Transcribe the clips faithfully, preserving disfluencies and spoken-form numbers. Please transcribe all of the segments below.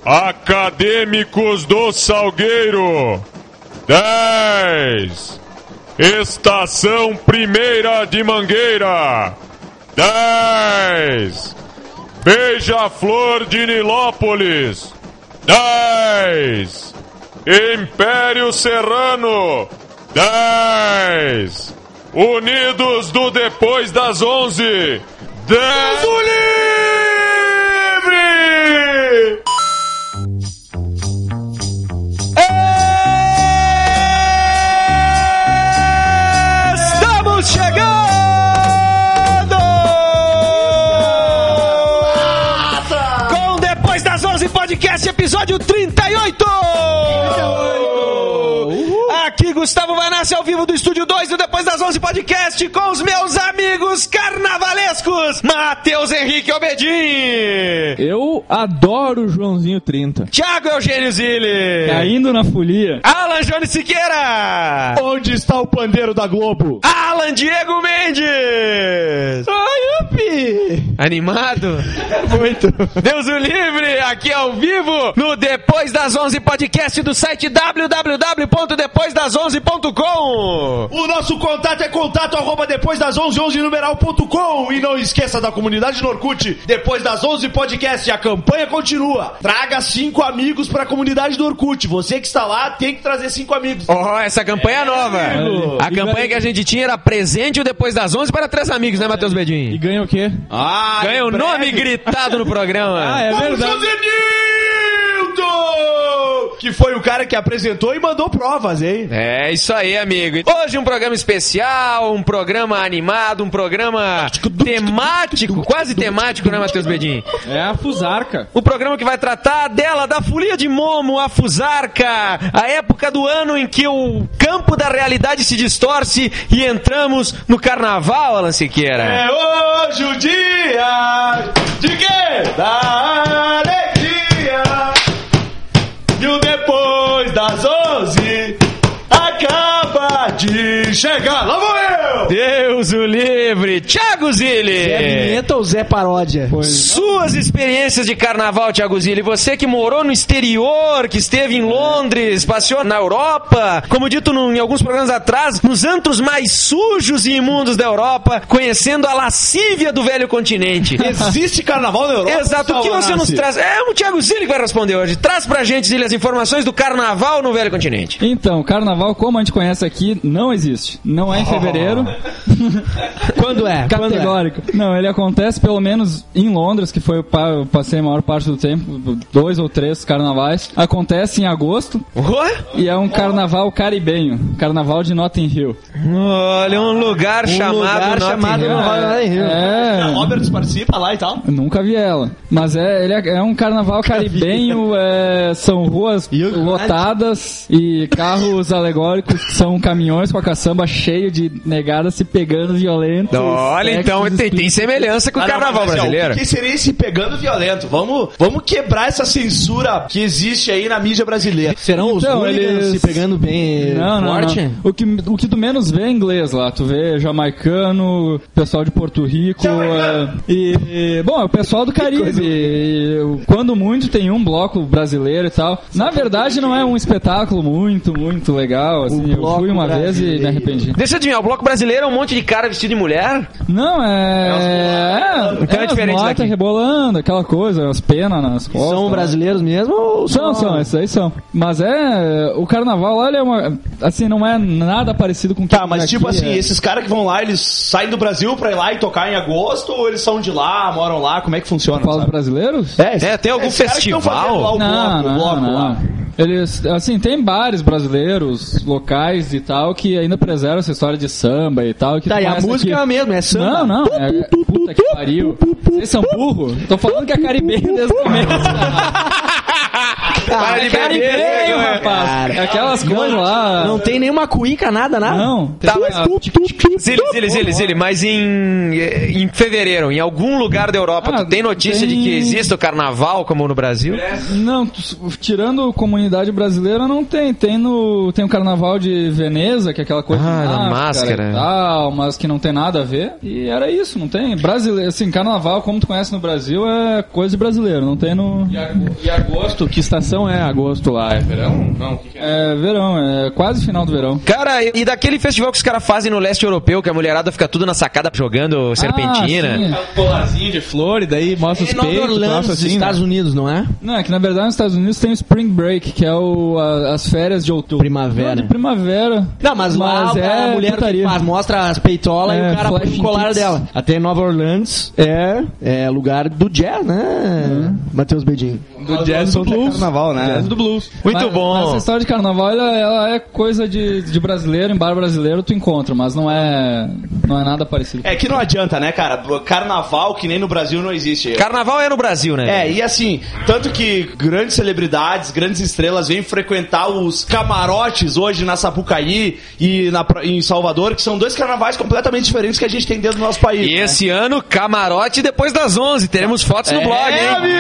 Acadêmicos do Salgueiro. dez. Estação Primeira de Mangueira. dez. Beija-Flor de Nilópolis. dez. Império Serrano. dez. Unidos do Depois das onze. dez. Livre! Estamos chegando! Com Depois das onze Podcast, episódio trinta e oito! Aqui Gustavo Vanassi ao vivo do Estúdio dois do Depois das onze Podcast com os meus amigos carnavalescos Matheus Henrique Albedim. Eu adoro o Joãozinho trinta. Thiago Eugênio Zilli. Caindo na folia. Alan Jones Siqueira. Onde está o pandeiro da Globo? Alan Diego Mendes. Ai, upi! Animado? Muito. Deus o livre, aqui ao vivo no Depois das onze Podcast do site w w w ponto depois das onze ponto com. O nosso contato é contato arroba depois das onze, onze numeral ponto com. E não esqueça da comunidade no Orkut, Depois das onze Podcast. A campanha continua. Traga cinco amigos pra comunidade do Orkut. Você que está lá tem que trazer cinco amigos. Oh, essa campanha é nova. É, a campanha que a gente tinha era presente o Depois das onze para três amigos, né, Matheus Bedin? E ganha o quê? Ah, Ganha o nome gritado no programa. Ah, é verdade. Que foi o cara que apresentou e mandou provas, hein? É isso aí, amigo. Hoje um programa especial, um programa animado, um programa temático, quase temático, né, Matheus Bedin? É a Fusarca. O programa que vai tratar dela, da folia de Momo, a Fusarca, a época do ano em que o campo da realidade se distorce e entramos no carnaval, Alan Siqueira. É hoje o dia de quê? Da alegria. E o Depois das onze acaba de chegar. Lá vou eu! Deus o livre! Thiago Zilli! Zé Vinheta ou Zé Paródia? Suas experiências de carnaval, Thiago Zilli. Você que morou no exterior, que esteve em Londres, passeou na Europa, como dito no, em alguns programas atrás, nos antros mais sujos e imundos da Europa, conhecendo a lascívia do velho continente. Existe carnaval na Europa? Exato, o que você nos traz? É o Thiago Zilli que vai responder hoje. Traz pra gente, Zilli, as informações do carnaval no velho continente. Então, carnaval, como a gente conhece aqui, não existe. Não é em fevereiro. Quando é? Categórico. Não, ele acontece pelo menos em Londres, que foi o pa- eu passei a maior parte do tempo, dois ou três carnavais. Acontece em agosto. Ué? E é um carnaval caribenho. Carnaval de Notting Hill. Olha, um lugar Um chamado lugar Notting chamado Hill. Notting Hill. É. A Roberts participa lá e tal? Eu nunca vi ela. Mas é, ele é, é um carnaval caribenho, é, são ruas lotadas e carros alegóricos que são caminhões com a caçamba cheio de negadas se pegando violentos. Olha, sexos então tem, tem semelhança com o Ah, não, carnaval mas, assim, ó, brasileiro. O que seria esse pegando violento? Vamos, vamos quebrar essa censura que existe aí na mídia brasileira. Serão os Então, hooligans eles- se pegando bem Não, não, forte? não. O que, o que tu menos vê é inglês lá. Tu vê jamaicano, pessoal de Porto Rico. É, e, e, bom, é o pessoal do Caribe. E, quando muito tem um bloco brasileiro e tal. Na verdade, não é um espetáculo muito, muito legal. Assim, eu bloco fui uma vez e me brasileiro. arrependi. Deixa eu adivinhar, o bloco brasileiro é um monte de cara vestido de mulher? Não, é. É, Então é é diferente as motas daqui. rebolando, aquela coisa, as penas nas costas. São brasileiros mesmo ou São, só- são, esses aí são. Mas é. O carnaval, olha, é uma. Assim, não é nada parecido com o que Tá, mas aqui tipo assim, é. esses caras que vão lá, eles saem do Brasil pra ir lá e tocar em agosto, ou eles são de lá, moram lá, como é que funciona? Fala dos sabe? brasileiros? É, tem algum esses caras que tão festival? fazendo lá o Não, bloco, o não, bloco não. lá. Eles, assim, tem bares brasileiros, locais e tal, que ainda preservam essa história de samba e tal. Que Tá, tu e a conhece música aqui. é a mesma, é samba. Não, não, é, puta que pariu. Vocês são burro? Tô falando que é caribenho desde o começo. Para de Cara, beber, veio, né? rapaz. Cara. Aquelas coisas lá. Não tem nenhuma cuíca, nada, nada. Não. Tá, mas... Ah, Zili, Zili, Zili, Zili, mas em, em fevereiro, em algum lugar da Europa, Ah, tu tem notícia tem- de que existe o carnaval como no Brasil? Não, t- tirando a comunidade brasileira, não tem. Tem, no, tem o carnaval de Veneza, que é aquela coisa Ah, de da máscara. e tal, mas que não tem nada a ver. E era isso, não tem. Brasileiro, assim, carnaval, como tu conhece no Brasil, é coisa de brasileiro, não tem no... E agosto, que estação é agosto lá? É verão? Não, o que que é? É verão, é quase final do verão. Cara, e daquele festival que os caras fazem no leste europeu, que a mulherada fica tudo na sacada jogando serpentina? Ah, sim. Um colarzinho de flor e daí mostra os É Nova peitos, Orleans, troço dos assim, Estados né? Unidos, não é? Não, é que na verdade nos Estados Unidos tem o Spring Break, que é o, a- as férias de outubro. Primavera. Não, de primavera. Não, mas, lá é a mulher putaria. que faz, mostra as peitolas É, e o cara põe flashing o colar tits. dela. Até Nova Orleans é, é lugar do jazz, né, Matheus Bedin? Do jazz do blues. Carnaval, né? Jazz do blues. Muito Mas- bom. mas essa história de carnaval, ela, ela é coisa de, de brasileiro, em bar brasileiro tu encontra, mas não é, não é nada parecido. É que não adianta, né, cara? Carnaval, que nem no Brasil, não existe. Carnaval é no Brasil, né? É, e assim, tanto que grandes celebridades, grandes estrelas vêm frequentar os camarotes hoje na Sapucaí e na, pra- em Salvador, que são dois carnavais completamente diferentes que a gente tem dentro do nosso país. E né? esse ano, camarote depois das onze. Teremos fotos no É, blog, hein? amigo!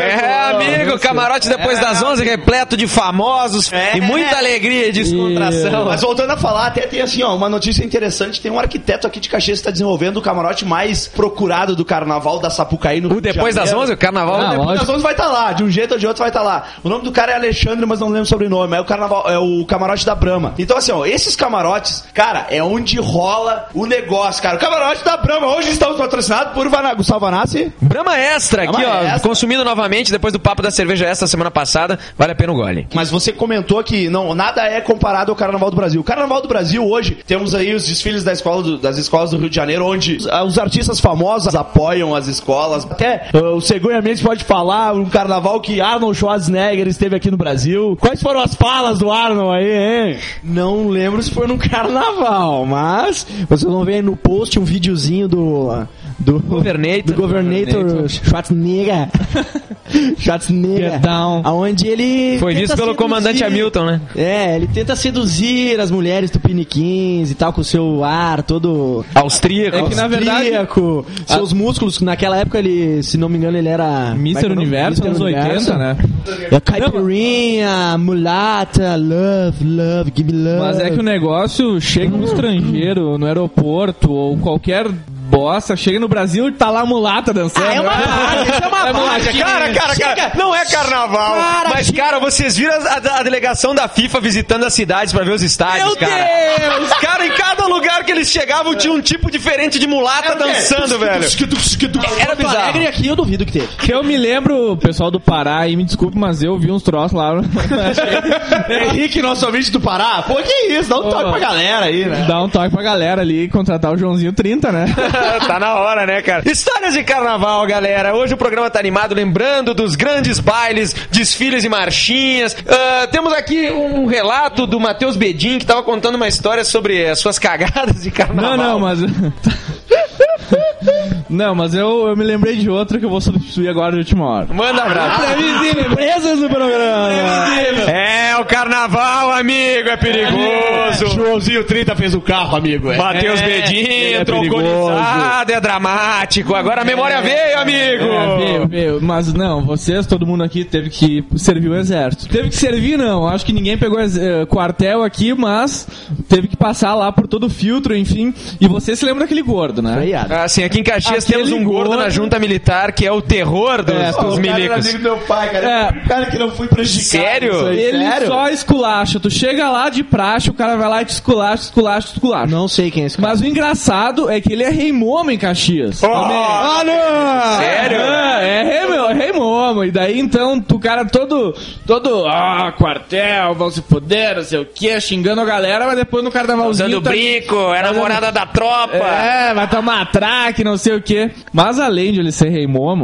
É, amigo, camarote depois das onze, repleto de famosos É. e muita alegria e descontração. Mas voltando a falar, até tem assim, ó, uma notícia interessante, tem um arquiteto aqui de Caxias que está desenvolvendo o camarote mais procurado do carnaval da Sapucaí no O Rio de depois das Janeiro. onze, o carnaval... Ah, Depois das lógico. onze vai estar lá, de um jeito ou de outro vai estar lá. O nome do cara é Alexandre, mas não lembro o sobrenome. É o carnaval, é o camarote da Brahma. Então assim, ó, esses camarotes, cara, é onde rola o negócio, cara. O camarote da Brahma, hoje estamos patrocinados por Vana- Gustavo Vanassi. Brahma Extra, aqui, Brahma ó, Extra. consumindo novamente depois do papo da cerveja extra semana passada, vale a pena o gole. Mas você comentou que não, nada é comparado ao Carnaval do Brasil. O Carnaval do Brasil hoje, temos aí os desfiles da escola do- das escolas do Rio de Janeiro, onde os, os artistas famosos apoiam as escolas. Até uh, o Cegonha Mendes pode falar um carnaval que Arnold Schwarzenegger esteve aqui no Brasil. Quais foram as falas do Arnold aí, hein? Não lembro se foi num carnaval, mas vocês vão ver no post um videozinho do... Do Governator. do Governator Schwarzenegger. Schwarzenegger. Get down. Aonde ele Foi tenta visto pelo seduzir- comandante Hamilton, né? É, ele tenta seduzir as mulheres tupiniquins e tal, com o seu ar todo Austríaco. É que na verdade- austríaco, seus músculos. Naquela época ele, se não me engano, ele era mister como é que é o nome? Universo, anos mister Universo. oitenta, né? É caipirinha, mulata, love, love, give me love. Mas é que o negócio chega um estrangeiro no aeroporto ou qualquer bosta, chega no Brasil e tá lá a mulata dançando. Ah, é uma parte, isso é uma É mulata. parte. Cara, cara, cara, não é carnaval. Cara, mas, cara, vocês viram a, a delegação da FIFA visitando as cidades pra ver os estádios, Meu cara? Deus! Cara, em cada lugar que eles chegavam tinha um tipo diferente de mulata dançando, velho. Era Porto Alegre bizarro. aqui eu duvido que teve. Que eu me lembro, o pessoal do Pará, e me desculpe, mas eu vi uns troços lá. Henrique, nosso ouvinte do Pará. Pô, que isso? Dá um toque pra galera aí, né? Dá um toque pra galera ali e contratar o Joãozinho trinta, né? Tá na hora, né, cara? Histórias de carnaval, galera. Hoje o programa tá animado, lembrando dos grandes bailes, desfiles e marchinhas. Ah, temos aqui um relato do Matheus Bedin, que tava contando uma história sobre as suas cagadas de carnaval. Não, não, mas. Não, mas eu, eu me lembrei de outra que eu vou substituir agora de última hora. Manda abraço. Surpresas do programa. É, o carnaval, amigo, é perigoso. Joãozinho trinta fez o carro, amigo. É. Matheus Bedin, é troconizado, é dramático. Agora a memória veio, amigo. É, veio, veio. Mas não, vocês, todo mundo aqui teve que servir o exército. Teve que servir, não. Acho que ninguém pegou ex- eh, quartel aqui, mas teve que passar lá por todo o filtro, enfim. E você se lembra daquele gordo, né? Aí, Assim, aqui em Caxias Aquele temos um gordo, gordo- na junta militar que é o terror dos, É, dos O cara era milicos. amigo do meu pai, cara. É. O cara que não foi prejudicado. Sério? Isso aí. Ele Sério? só esculacha. Tu chega lá de praxe, o cara vai lá e te esculacha, esculacha, esculacha. Não sei quem é esse cara. Mas o engraçado é que ele é rei Momo em Caxias. Ah, não! Sério? É, é rei, meu, é rei Momo. E daí, então, o cara todo, todo, ah, quartel, vão se foder, não sei o que, xingando a galera, mas depois no carnavalzinho... Usando tá- brinco, é namorada da tropa. É, vai tomar traque, não sei o que. Mas além de ele ser rei Momo,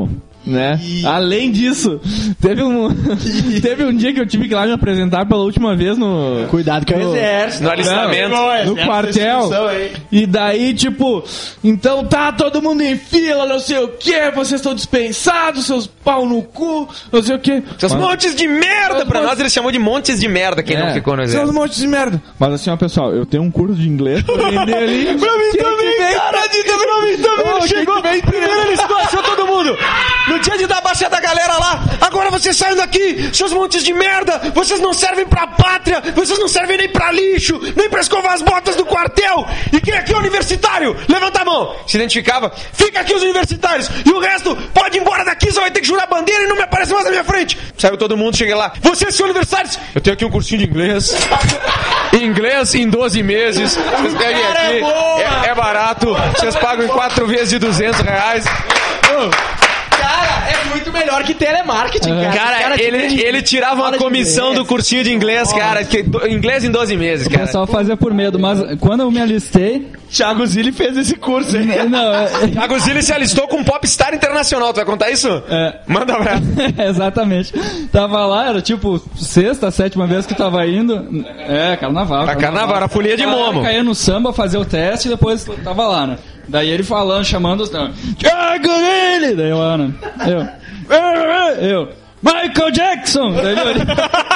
né? Além disso, teve um, teve um dia que eu tive que ir lá me apresentar pela última vez no... Cuidado com o exército. No alistamento. No quartel. E daí, tipo, então tá todo mundo em fila, não sei o que, vocês estão dispensados, seus pau no cu, não sei o que. Seus montes de merda! Pra nós eles chamam de montes de merda quem É, não ficou no seus exército. montes de merda. Mas assim, ó, pessoal, eu tenho um curso de inglês pra vender ali. Pra mim Quem também, que vem? cara, de pra mim também. Ô, Ele quem chegou, que vem primeiro ele esculachou todo mundo. No dia de dar baixa da galera lá, agora vocês saem daqui, seus montes de merda, vocês não servem pra pátria, vocês não servem nem pra lixo, nem pra escovar as botas do quartel. E quem aqui é universitário? Levanta a mão. Se identificava? Fica aqui os universitários, e o resto pode ir embora daqui, só vai ter que jurar bandeira e não me aparece mais na minha frente. Saiu todo mundo, cheguei lá. Vocês são universitários? Eu tenho aqui um cursinho de inglês. Inglês em doze meses. Vocês peguem Cara, é aqui. boa! É, é barato. Vocês pagam em quatro vezes de duzentos reais. Cara, é muito melhor que telemarketing, cara. Cara, ele, ele tirava uma comissão do cursinho de inglês, cara. Que, do- inglês em doze meses, O cara. pessoal fazia por medo, mas quando eu me alistei... Thiago Zilli fez esse curso, hein? Não, é- A Guzili se alistou com um popstar internacional. Tu vai contar isso? É. Manda um abraço. Exatamente. Tava lá, era tipo sexta, sétima vez que tava indo. É, carnaval. Pra carnaval, era folia de momo. Caía no samba, fazer o teste e depois tava lá, né? Daí ele falando, chamando os... Thiago Zilli! Daí eu lá, né? Eu... Eu... Michael Jackson! Daí ele...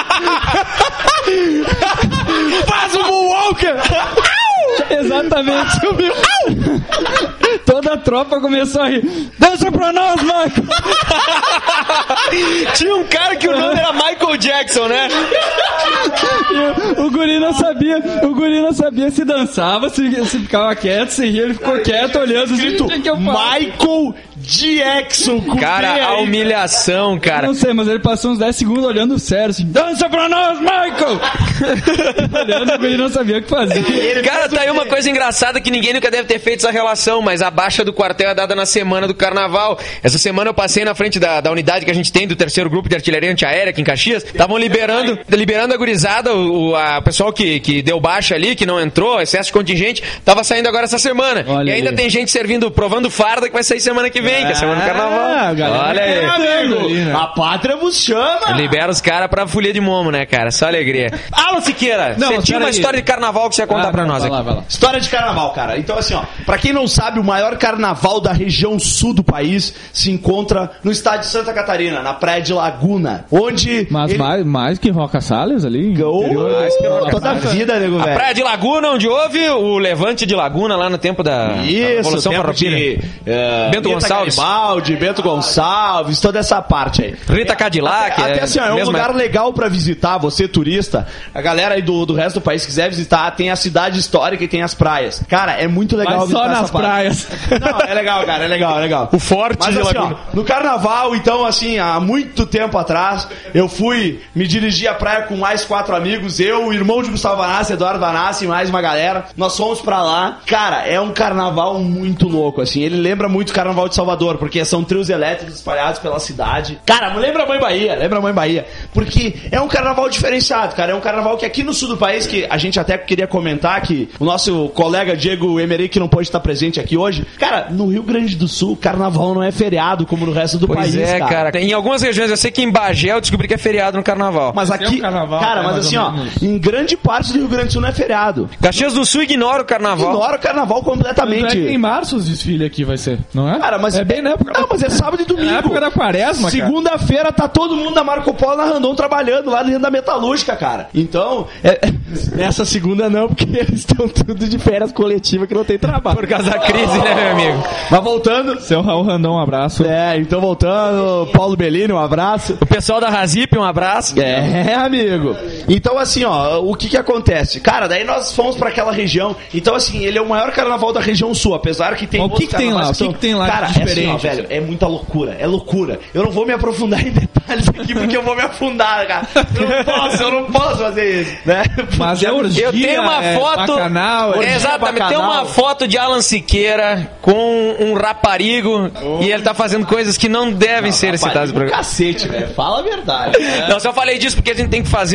Faz o Moonwalker! Exatamente. Toda a tropa começou a rir. Dança pra nós, Michael! Tinha um cara que o nome era Michael Jackson, né? E o, o guri não sabia, o guri não sabia se dançava, se, se ficava quieto, se ria, ele ficou quieto olhando assim, o que que eu faço? Michael Jackson com Cara, B a aí. humilhação, cara. Não sei, mas ele passou uns dez segundos olhando sério, assim, dança pra nós, Michael! Olhando, o guri não sabia o que fazer. Cara, tá aí uma coisa engraçada que ninguém nunca deve ter feito essa relação, mas a baixa do quartel é dada na semana do carnaval. Essa semana eu passei na frente da, da unidade que a gente tem do terceiro grupo de artilharia antiaérea aqui em Caxias. Estavam liberando, liberando a gurizada, o, o a, pessoal que, que deu baixa ali, que não entrou, excesso de contingente, tava saindo agora essa semana. Olha e ainda aí. tem gente servindo, provando farda que vai sair semana que vem, que é semana do carnaval. galera. Olha aí. Amigo, ali, né? a pátria vos chama. Libera os caras pra folia de momo, né, cara? Só alegria. Alan Siqueira, Não, você tinha pera uma aí. história de carnaval que você ia contar Ah, pra vai nós lá, aqui. vai lá. História de carnaval, cara. Então, assim, ó, pra quem não sabe, o maior carnaval da região sul do país se encontra no estado de Santa Catarina, na praia de Laguna, onde... Mas ele... mais, mais que Roca Salles ali? Oh, que toda a vida, nego, A velho. praia de Laguna, onde houve o levante de Laguna lá no tempo da, da Isso, Revolução tempo Farroupilha. de uh, Bento Rita Gonçalves. Garibaldi, Bento Gonçalves, toda essa parte aí. Rita Cadillac. Até, até assim, ó, é um mesma- lugar legal pra visitar, você turista, a galera aí do, do resto do país quiser visitar, tem a cidade histórica e tem as praias. Cara, é muito legal Mas só visitar nas essa parte. praias. Não, é legal, cara, é legal, é legal. O forte Mas de assim, ó, Laguna. no carnaval, então, assim, há muito tempo atrás, eu fui me dirigir à praia com mais quatro amigos, eu, o irmão de Gustavo Vanassi, Eduardo Vanassi e mais uma galera. Nós fomos pra lá. Cara, é um carnaval muito louco, assim. Ele lembra muito o carnaval de Salvador, porque são trios elétricos espalhados pela cidade. Cara, lembra a Mãe Bahia, lembra a Mãe Bahia. Porque é um carnaval diferenciado, cara. É um carnaval que aqui no sul do país, que a gente até queria comentar, que o nosso colega Diego Emery, que não pôde estar presente aqui hoje, cara, no Rio Grande do Sul, carnaval não é feriado como no resto do Pois país, é, cara. Em algumas regiões, eu sei que em Bagé eu descobri que é feriado no carnaval. Mas Tem aqui, um carnaval, cara, né, mas mais assim, ou ó, menos. em grande parte do Rio Grande do Sul não é feriado. Caxias do Sul ignora o carnaval. Ignora o carnaval Tanto é completamente. que em março os desfiles aqui vai ser, não é? Cara, mas é bem na época. Não, mas é sábado e domingo. É na época da quaresma, cara. Segunda-feira tá todo mundo da Marco Polo na Randon trabalhando lá dentro da metalúrgica, cara. Então, é- nessa segunda não, porque eles estão tudo de férias coletivas que não tem trabalho. Por causa da crise, né, meu amigo? Mas voltando. Seu Raul Randon, um abraço. É, então voltando, Paulo Bellini, um abraço. O pessoal da Razip, um abraço. É, amigo. Então, assim, ó, o que que acontece? Cara, daí nós fomos pra aquela região. Então, assim, ele é o maior carnaval da região sul, apesar que tem Mas o que outros que tem lá? carnavais O que que tem lá de Cara, é assim, ó, diferente? velho, é muita loucura, é loucura. Eu não vou me aprofundar em detalhes aqui porque eu vou me afundar, cara. Eu não posso, eu não posso fazer isso, né? Mas é orgia, Eu tenho uma é foto. bacanal, é É, exatamente, tem bacanal. uma foto de Alan Siqueira com um raparigo e ele tá fazendo coisas que não devem ser citadas no Raparigo, programa. cacete, velho. Fala a verdade. né? Não, só falei disso porque a gente tem que fazer um,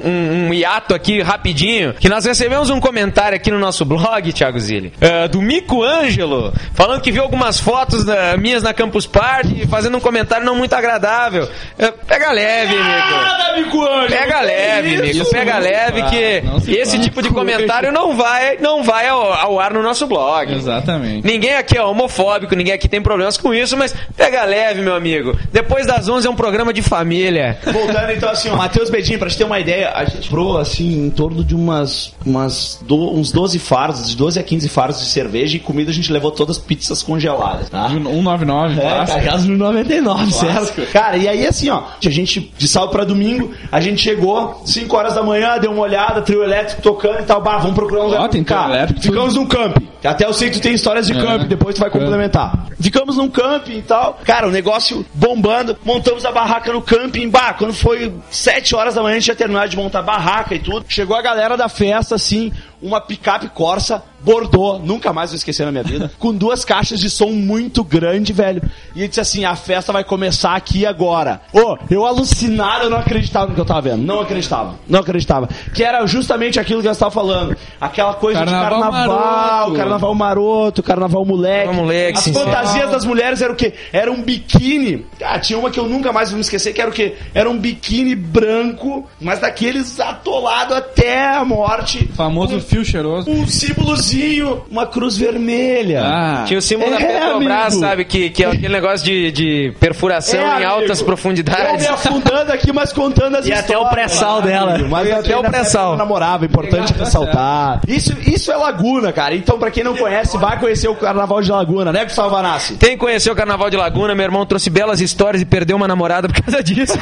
um, um hiato aqui rapidinho, que nós recebemos um comentário aqui no nosso blog, Thiago Zilli, uh, do Mico Ângelo, falando que viu algumas fotos uh, minhas na Campus Party, fazendo um comentário não muito agradável. Uh, pega leve, Mico. Nada, Mico Ângelo. Pega leve, Mico. Pega leve que esse tipo de comentário não vai, não vai ao, ao ar no nosso blog. Exatamente. Ninguém aqui é homofóbico, ninguém aqui tem problemas com isso, mas pega leve, meu amigo. Depois das onze é um programa de família. Voltando então assim, ó, Matheus Bedinho, pra gente ter uma ideia, a gente comprou assim em torno de umas, umas do, uns doze fardos, de doze a quinze fardos de cerveja e comida, a gente levou todas as pizzas congeladas, tá? cento e noventa e nove, É, clássico. casa no noventa e nove, certo? Cara, e aí assim, ó, a gente, de sábado pra domingo, a gente chegou, cinco horas da manhã, deu uma olhada, trio elétrico tocando e tal, bah, vamos procurar um lugar. Ó, tem trio Cara, elétrico, ficamos num camping. Até eu sei que tu tem histórias de É. camping, depois tu vai complementar. Ficamos num camping e tal, cara, o negócio bombando, montamos a barraca no camping, bah, quando foi sete horas da manhã, a gente tinha terminado de montar a barraca e tudo. Chegou a galera da festa, assim, uma picape Corsa, Bordeaux, nunca mais vou esquecer na minha vida, com duas caixas de som muito grande, velho. E ele disse assim, a festa vai começar aqui agora. Ô, oh, eu alucinado, eu não acreditava no que eu tava vendo. Não acreditava, não acreditava. Que era justamente aquilo que eu estava falando. Aquela coisa Carnaval de carnaval, maroto. carnaval maroto, carnaval moleque. Carnaval moleque, As sim, fantasias sim. das mulheres eram o quê? Era um biquíni. Ah, tinha uma que eu nunca mais vou me esquecer, que era o quê? Era um biquíni branco, mas daqueles atolado até a morte. Famoso fio cheiroso. Um símbolozinho, uma cruz vermelha. Ah, Tinha o símbolo da É, Petrobras, amigo. sabe? Que, que é aquele negócio de, de perfuração É, em amigo. altas Eu profundidades. me afundando aqui, mas contando as E histórias. até o pré-sal dela. Amigo, Mas E até, até o nessa pré-sal. época eu namorava, importante Legal, tá ressaltar. Isso, isso é Laguna, cara. Então, pra quem não conhece, vai conhecer o Carnaval de Laguna, né, Gustavo Vanassi? Tem que conhecer o Carnaval de Laguna. Meu irmão trouxe belas histórias e perdeu uma namorada por causa disso.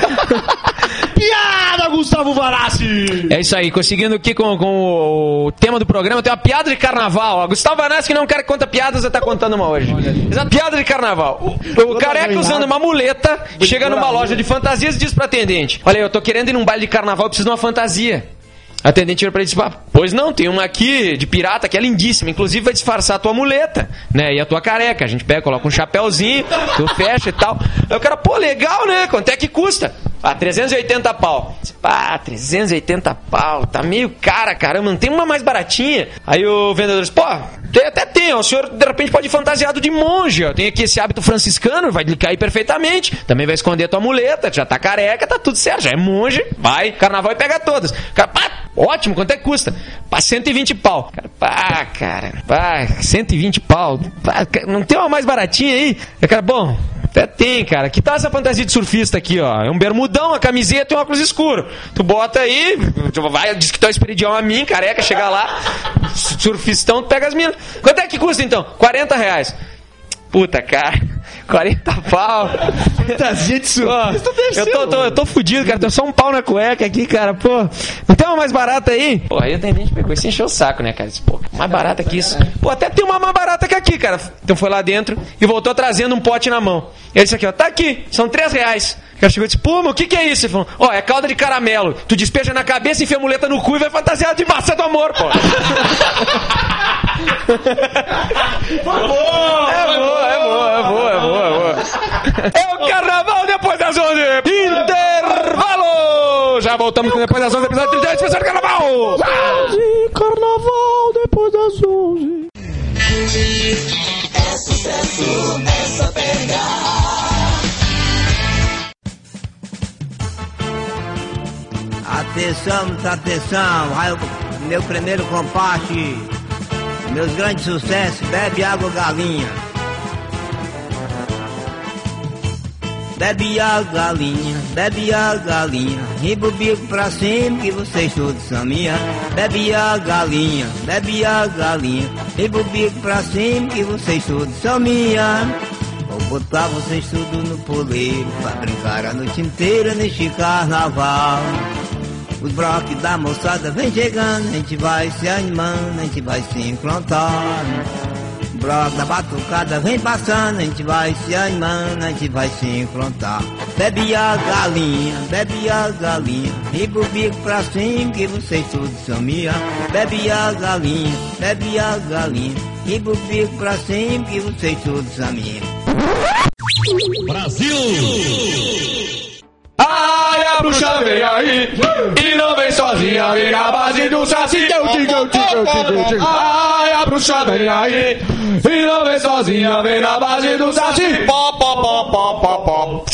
Piada, Gustavo Vanassi! É isso aí, conseguindo aqui com, com o tema do programa, tem uma piada de carnaval. Ó. Gustavo Vanassi, que não é um cara que conta piadas, já tá contando uma hoje. Exato, piada de carnaval. O, o careca usando uma muleta, chega numa loja de fantasias e diz pra atendente: olha, eu tô querendo ir num baile de carnaval, eu preciso de uma fantasia. A atendente vira pra ele e diz: ah, pois não, tem uma aqui de pirata que é lindíssima, inclusive vai disfarçar a tua muleta, né, e a tua careca. A gente pega, coloca um chapéuzinho, tu fecha e tal. Aí o cara, pô, legal, né, quanto é que custa? Ah, trezentos e oitenta pau. Pá, trezentos e oitenta pau, tá meio cara, caramba, não tem uma mais baratinha? Aí o vendedor diz: pô, tem, até tem, ó, o senhor de repente pode ir fantasiado de monge, ó, tem aqui esse hábito franciscano, vai lhe cair perfeitamente, também vai esconder a tua muleta, já tá careca, tá tudo certo, já é monge, vai, carnaval e pega todas. Cara, pá, ótimo, quanto é que custa? Pá, cento e vinte pau. Cara, pá, cara, pá, cento e vinte pau, pá, não tem uma mais baratinha aí? Eu, cara, bom, até tem, cara. Que tal essa fantasia de surfista aqui, ó? É um bermudão, a camiseta e um óculos escuro. Tu bota aí, tu vai, diz que tu é esperidião a mim, careca, chega lá, surfistão, tu pega as minas. Quanto é que custa, então? quarenta reais. Puta, cara, quarenta pau. Fantasia de surfista Pô, deve eu ser, tô, tô, mano. eu tô fudido, cara. Tem só um pau na cueca aqui, cara. Pô, não tem uma mais barata aí? Pô, aí a atendente pegou e se encheu o saco, né, cara? Disse, pô, mais barata que isso. Pô, até tem uma mais barata que aqui, cara. Então foi lá dentro e voltou trazendo um pote na mão. Ele disse aqui, ó, tá aqui, são três reais. O cara chegou e disse, pô, mas o que que é isso? Ele falou, ó, é calda de caramelo. Tu despeja na cabeça, enfia a muleta no cu e vai fantasiado de massa do amor, pô. É boa, é boa, é boa, é boa, é boa. É o Carnaval depois das onze. Intervalo! Já voltamos com depois das onze, episódio trinta e oito, especial do Carnaval. Carnaval depois das onze. É sucesso, é só pegar. Atenção, muita atenção, vai o meu primeiro compasse, meus grandes sucessos, bebe água galinha. Bebe água galinha, bebe água galinha, riba o bico pra cima que vocês todos são minha. Bebe água galinha, bebe água galinha, riba o bico pra cima que vocês todos são minha. Vou botar vocês tudo no poleiro pra brincar a noite inteira neste carnaval. Os blocos da moçada vem chegando, a gente vai se animando, a gente vai se encontrando. O bloco da batucada vem passando, a gente vai se animando, a gente vai se encontrar. Bebe a galinha, bebe a galinha, riba o bico pra cima que vocês todos são minha. Bebe a galinha, bebe a galinha, riba o bico pra cima que vocês todos são minha. Brasil! Ai, a bruxa vem aí e não vem sozinha, vem na base do saci. Eu digo, eu digo, eu digo, eu digo. Ai, a bruxa vem aí. E não vem sozinha, vem na base do saci. Pó, pó, pó, pó, pó, pó.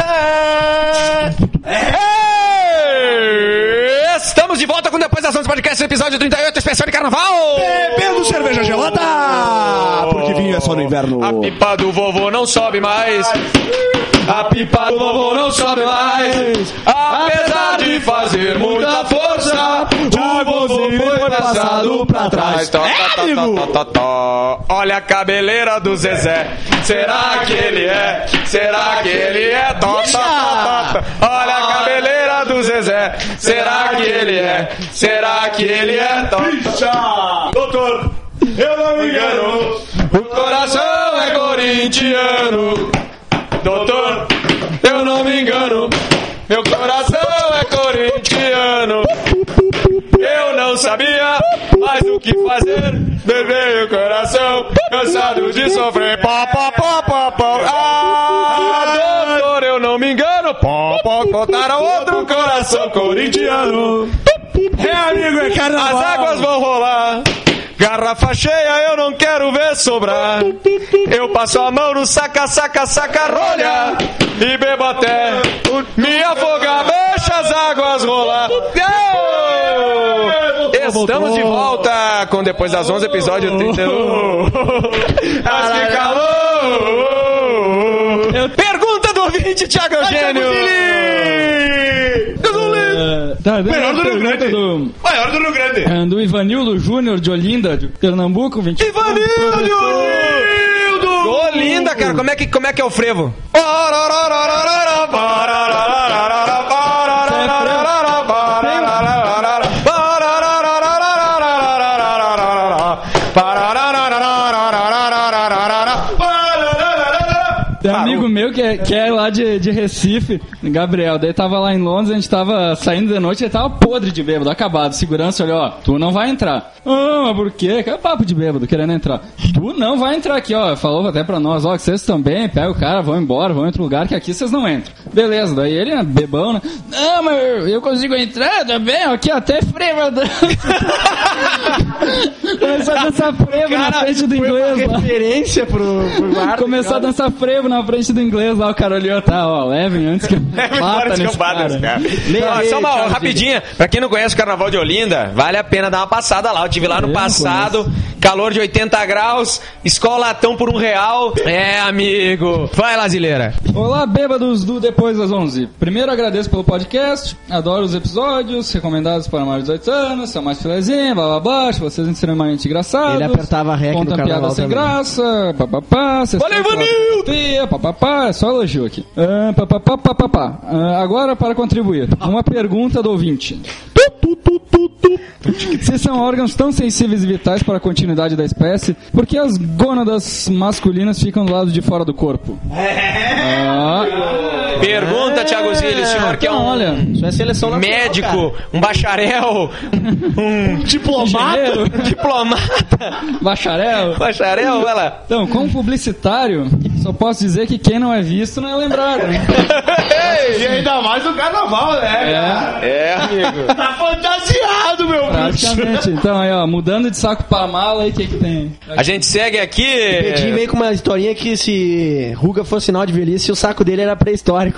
Estamos de volta com Depois das onze Podcast, episódio trinta e oito, especial de carnaval. Bebendo cerveja gelada, porque vinho é só no inverno. A pipa do vovô não sobe mais. A pipa do vovô não sobe mais. Apesar de fazer muita força, o vovô foi passado pra trás. Tó, tó, tó, tó, tó, tó. Olha a cabeleira do Zezé. Será que ele é? Será que ele é? Tó, tó, tó, tó. Olha a cabeleira do Zezé. Será que ele é? Será que ele é? Tó, tó. Doutor, eu não me engano. O coração é corintiano. Doutor, eu não me engano. Meu coração é corintiano. Eu não sabia mais o que fazer. Levei o coração, cansado de sofrer. Pó, pó, pó, pó, pó. Ah, doutor, eu não me engano. Pó, pó, botaram outro coração corintiano. É, amigo, é carnaval. As águas vão rolar. Garrafa cheia eu não quero ver sobrar. Eu passo a mão no saca, saca, saca, rolha. E bebo até me afogar, deixa as águas rolar. Estamos de volta com Depois das onze, episódio trinta e um. As que calor. Pergunta do ouvinte, Thiago Eugênio. Tá, Melhor do Rio Grande. Do, Maior do Rio Grande. é, do Ivanildo Júnior de Olinda, de Pernambuco, vinte e quatro. Ivanildo! Olinda, cara, como é que, como é, que é o frevo? Tem um amigo meu que é, que é lá de, de Recife, Gabriel, daí tava lá em Londres, a gente tava saindo de noite, ele tava podre de bêbado, acabado. Segurança olhou, ó, tu não vai entrar. Ah, mas por quê? Que é papo de bêbado, querendo entrar. Tu não vai entrar aqui, ó. Falou até pra nós, ó, que vocês também, pega o cara, vão embora, vão em outro lugar, que aqui vocês não entram. Beleza, daí ele, né, bebão, né? Não, mas eu, eu consigo entrar também, ó, aqui até frevo. Começou a dançar frevo na frente do inglês lá. Referência pro, pro guarda. Começou a dançar frevo na frente do inglês lá, o cara olhou, tá, ó, levem antes que eu bata nesse cara. Não, só uma rapidinha, pra quem não conhece o Carnaval de Olinda, vale a pena dar uma passada lá. Eu tive lá no Eu passado, calor de oitenta graus, escolatão por um real. É, amigo. Vai, Lazileira. Olá, bêbados do Depois das onze. Primeiro agradeço pelo podcast, adoro os episódios, recomendados para mais de dezoito anos, são mais filezinhos, blá blá blá, acho vocês extremamente engraçados. Ele apertava a rec contam do carnaval piada sem também. graça, papapá, Valeu, Ivanildo! papapá, é só elogio aqui. Ah, papapá, papapá. Ah, agora para contribuir, uma pergunta do ouvinte. Se são órgãos tão sensíveis e vitais para a continuidade da espécie, por que as gônadas masculinas ficam do lado de fora do corpo? Ah. Pergunta, Thiago Zilli, o senhor que é um Olha, Isso é seleção natural, médico, um bacharel, um diplomata, diplomata, bacharel. bacharel, vai lá. Então, como publicitário, só posso dizer que quem não é visto não é lembrado, né? E ainda mais no carnaval, né? É, É, amigo. Tá fantasiado, meu bicho. praticamente. Então, aí, ó, mudando de saco pra mala, aí o que que tem? A gente segue aqui. Pedinho veio com uma historinha que se ruga fosse sinal de velhice, o saco dele era pré-histórico.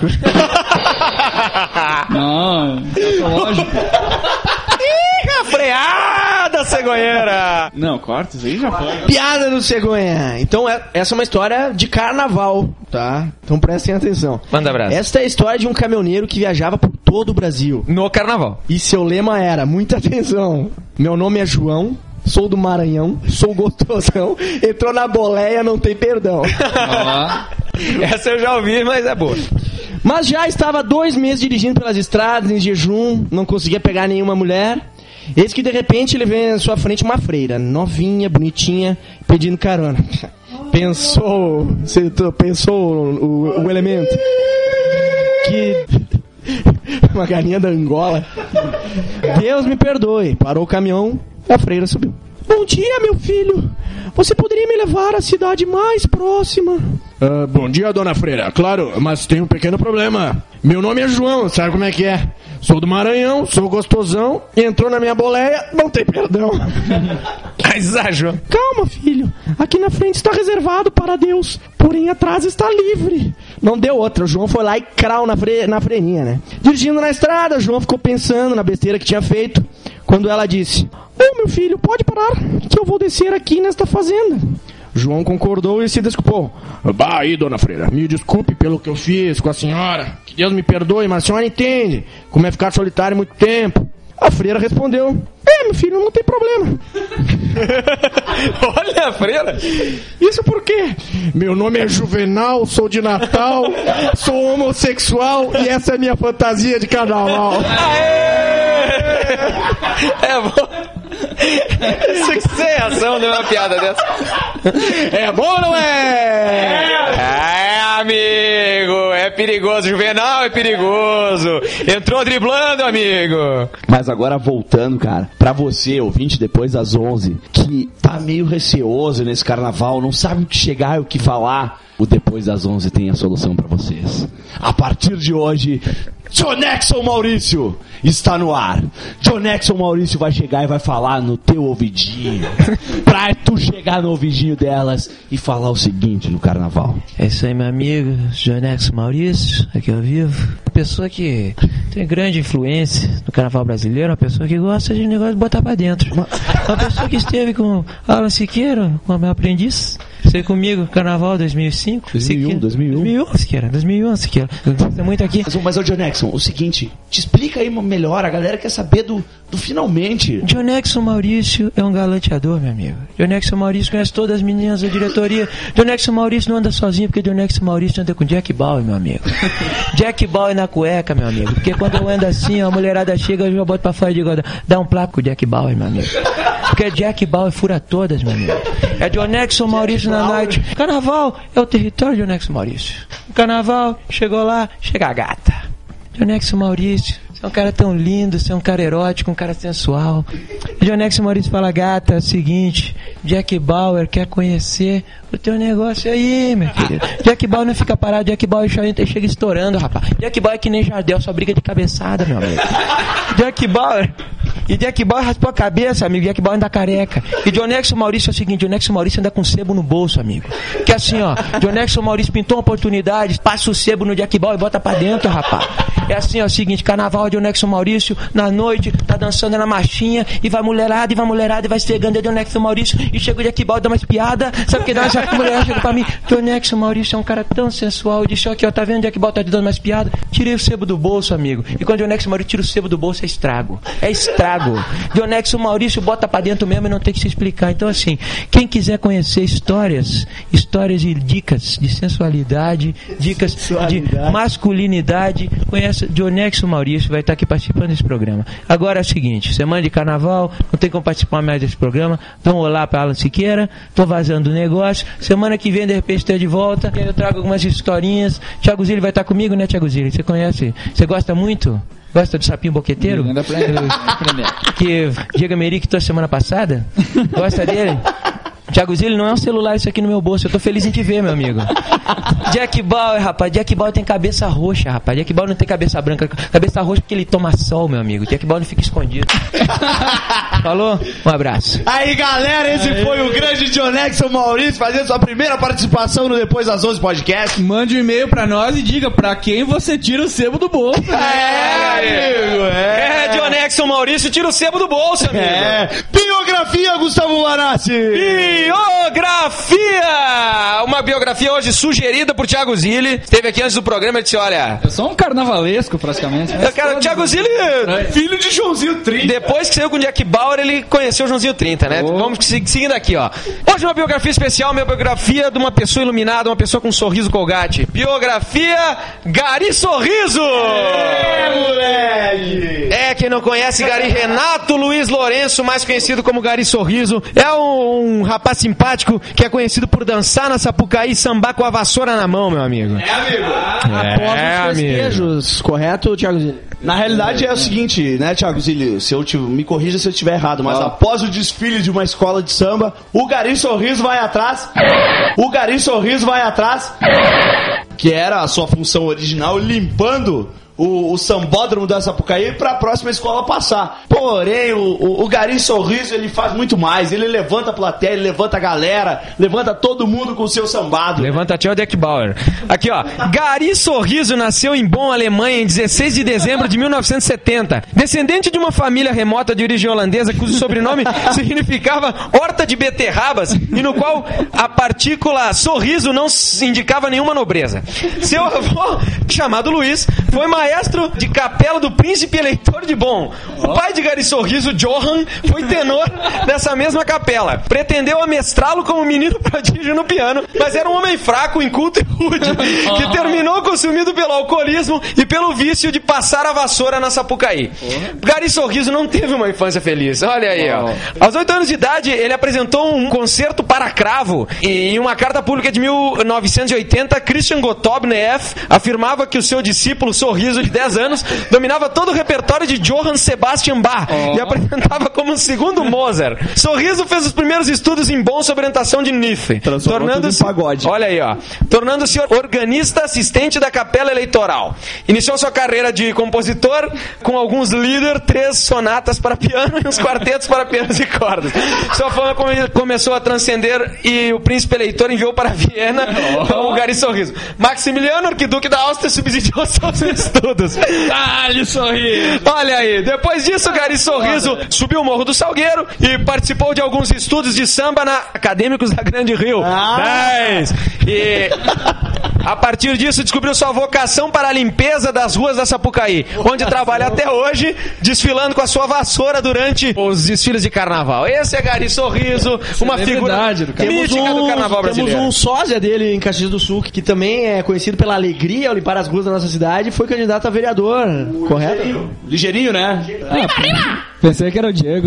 Não, lógico. Ih, freada, cegonheira. Não, corta isso aí já foi. Piada do cegonha. Então, é- essa é uma história de carnaval, tá? Então prestem atenção. Manda abraço. Esta é a história de um caminhoneiro que viajava por todo o Brasil. No carnaval. E seu lema era, muita atenção, meu nome é João, sou do Maranhão, sou gostosão, entrou na boleia, não tem perdão. Ó, Essa eu já ouvi, mas é boa. Mas já estava dois meses dirigindo pelas estradas, em jejum, não conseguia pegar nenhuma mulher. Eis que de repente ele vê à sua frente uma freira, novinha, bonitinha, pedindo carona. Pensou, você t- pensou o, o elemento? Que... uma galinha da Angola. Deus me perdoe. Parou o caminhão, a freira subiu. Bom dia, meu filho. Você poderia me levar à cidade mais próxima? Uh, bom dia, dona Freira. Claro, mas tem um pequeno problema. Meu nome é João, sabe como é que é? Sou do Maranhão, sou gostosão, entrou na minha boleia, não tem perdão. Exagerou. Calma, filho. Aqui na frente está reservado para Deus, porém atrás está livre. Não deu outra. O João foi lá e crau na, fre... na freirinha, né? Dirigindo na estrada, o João ficou pensando na besteira que tinha feito, quando ela disse: Ô, meu filho, pode parar, que eu vou descer aqui nesta fazenda. João concordou e se desculpou. Bah, aí, dona Freira, me desculpe pelo que eu fiz com a senhora. Que Deus me perdoe, mas a senhora entende como é ficar solitário muito tempo. A freira respondeu: É, meu filho, não tem problema. Olha a freira. Isso por quê? Meu nome é Juvenal, sou de Natal, sou homossexual e essa é a minha fantasia de carnaval. Aê! É bom. Sucesso de uma piada dessa. É bom ou não é? É, amigo. É perigoso. Juvenal é perigoso. Entrou driblando, amigo. Mas agora voltando, cara, pra você, ouvinte, depois das onze, que tá meio receoso nesse carnaval, não sabe o que chegar e o que falar, o Depois das onze tem a solução pra vocês. A partir de hoje, Jonexon Maurício está no ar. Jonexon Maurício vai chegar e vai falar no teu ouvidinho, pra tu chegar no ouvidinho delas e falar o seguinte no carnaval. É isso aí, meu amigo, Jonexon Maurício, aqui ao vivo. Uma pessoa que tem grande influência no carnaval brasileiro, uma pessoa que gosta de negócio de botar pra dentro. Uma pessoa que esteve com Alan Siqueira, com o meu aprendiz. Sei comigo, Carnaval dois mil e cinco. dois mil e um, dois mil e um. dois mil e um, Siqueira. dois mil e um, Siqueira. Tem muito aqui. Mas, mas ô, Jonexon, o seguinte, te explica aí melhor, a galera quer saber do, do finalmente. Jonexon Maurício é um galanteador, meu amigo. Jonexon Maurício conhece todas as meninas da diretoria. Jonexon Maurício não anda sozinho, porque Jonexon Maurício anda com Jack Bauer, meu amigo. Jack Bauer na cueca, meu amigo. Porque quando eu ando assim, a mulherada chega, eu já boto pra fora e digo: dá um placo com o Jack Bauer, meu amigo. Porque Jack Bauer fura todas, meu amigo. É Jonexon Maurício na noite. Carnaval é o território de Jonexon Maurício. Carnaval, chegou lá, chega a gata. Jonexon Maurício, você é um cara tão lindo, você é um cara erótico, um cara sensual. Jonexon Maurício fala: gata, é o seguinte, Jack Bauer quer conhecer o teu negócio aí, meu querido. Jack Bauer não fica parado, Jack Bauer chega estourando, rapaz. Jack Bauer é que nem Jardel, só briga de cabeçada, meu amigo. Jack Bauer... E Jack Bauer raspou a cabeça, amigo. Jack Bauer anda careca. E Jonexon Maurício é o seguinte: Jonexon Maurício anda com sebo no bolso, amigo. Que assim, ó, Jonexon Maurício pintou uma oportunidade, passa o sebo no Jack Bauer e bota pra dentro, rapaz. É assim, ó, o seguinte: carnaval de Jonexon Maurício, na noite, tá dançando na marchinha, e vai mulherada, e vai mulherada, e vai esfregando a Jonexon Maurício, e chega o Jack Bauer, dá umas piadas, sabe o que dá? A mulher chega pra mim: Jonexon Maurício é um cara tão sensual. Eu disse: aqui, ó, tá vendo o Jack Bauer tá te dando umas piadas? Tirei o sebo do bolso, amigo. E quando o Jonexon Maurício tira o sebo do bolso, é estrago. É estrago. Jonexon Maurício bota pra dentro mesmo e não tem que se explicar. Então, assim, quem quiser conhecer histórias, histórias e dicas de sensualidade, dicas sensualidade. de masculinidade, conhece Jonexon Maurício, vai estar aqui participando desse programa. Agora é o seguinte: semana de carnaval, não tem como participar mais desse programa. Então, olá pra Alan Siqueira, tô vazando o negócio. Semana que vem, de repente, estou de volta. E aí eu trago algumas historinhas. Thiago Zilli vai estar comigo, né, Thiago Zilli? Você conhece? Você gosta muito? Gosta do sapinho boqueteiro? Anda pra aprender. Que Diego Meri que trouxe semana passada? Gosta dele? Thiago Zilli, não é um celular isso aqui no meu bolso. Eu tô feliz em te ver, meu amigo. Jack Bauer, rapaz. Jack Bauer tem cabeça roxa, rapaz. Jack Bauer não tem cabeça branca. Cabeça roxa porque ele toma sol, meu amigo. Jack Bauer não fica escondido. Falou? Um abraço. Aí, galera, esse Aí. foi o grande Jonexon Maurício fazendo sua primeira participação no Depois das onze Podcast. Mande um e-mail pra nós e diga pra quem você tira o sebo do bolso. Né? É, amigo. É, é Jonexon Maurício tira o sebo do bolso, amigo. É. Biografia, Gustavo Manassi. Biografia! Uma biografia hoje sugerida por Thiago Zilli. Esteve aqui antes do programa e disse: olha... Eu sou um carnavalesco, praticamente. Eu quero, Thiago Zilli, filho de Joãozinho trinta. Depois que saiu com o Jack Bauer, ele conheceu o Joãozinho trinta, né? Oh. Vamos seguindo aqui, ó. Hoje uma biografia especial, uma biografia de uma pessoa iluminada, uma pessoa com um sorriso Colgate. Biografia Gari Sorriso! É, moleque! É, quem não conhece Gari, Renato Luiz Lourenço, mais conhecido como Gari Sorriso, é um, um rapaz simpático que é conhecido por dançar na Sapucaí e sambar com a vassoura na mão, meu amigo. É, amigo? É, Após os amigo. festejos, correto, Thiago Zilli? Na realidade é o seguinte, né, Thiago Zilli? Se eu te, me corrija se eu estiver errado, mas Ah. após o desfile de uma escola de samba, o Gari Sorriso vai atrás. O Gari Sorriso vai atrás. Que era a sua função original, limpando o, o sambódromo da Sapucaí para a próxima escola passar. Porém, o, o, o Gari Sorriso, ele faz muito mais. Ele levanta a plateia, ele levanta a galera, levanta todo mundo com o seu sambado. Levanta tchau, Deck Bauer. Aqui, ó. Gari Sorriso nasceu em Bonn, Alemanha, em dezesseis de dezembro de mil novecentos e setenta. Descendente de uma família remota de origem holandesa, cujo sobrenome significava horta de beterrabas e no qual a partícula sorriso não indicava nenhuma nobreza. Seu avô, chamado Luiz, foi maestro de capela do príncipe eleitor de Bonn. O pai de Gari Sorriso, Johann, foi tenor dessa mesma capela. Pretendeu amestrá-lo como menino prodígio no piano, mas era um homem fraco, inculto e rude, que terminou consumido pelo alcoolismo e pelo vício de passar a vassoura na Sapucaí. Gari Sorriso não teve uma infância feliz. Olha aí, ó. Aos oito anos de idade, ele apresentou um concerto para cravo e em uma carta pública de mil novecentos e oitenta, Christian Gottlob Neff afirmava que o seu discípulo Sorriso, de dez anos, dominava todo o repertório de Johann Sebastian Bach e apresentava como um segundo Mozart. Sorriso fez os primeiros estudos em Bonn sob orientação de Niff, tornando-se pagode. Olha aí, ó. Tornando-se organista assistente da capela eleitoral. Iniciou sua carreira de compositor com alguns líder, três sonatas para piano e uns quartetos para pianos e cordas. Sua fama come- começou a transcender e o príncipe eleitor enviou para Viena o Gari Sorriso. Maximiliano, arquiduque da Áustria, subsidiou seus estudos. Dá-lhe sorriso! Olha aí, depois disso, Gari Sorriso subiu o Morro do Salgueiro e participou de alguns estudos de samba na Acadêmicos da Grande Rio. dez. E a partir disso descobriu sua vocação para a limpeza das ruas da Sapucaí, onde trabalha até hoje, desfilando com a sua vassoura durante os desfiles de carnaval. Esse é Gari Sorriso, uma figura do carnaval. mítica do carnaval temos brasileiro. um sósia dele em Caxias do Sul, que também é conhecido pela alegria ao limpar as ruas da nossa cidade, foi candidato a vereador, correto? Ligeirinho, né? Pensei que era o Diego.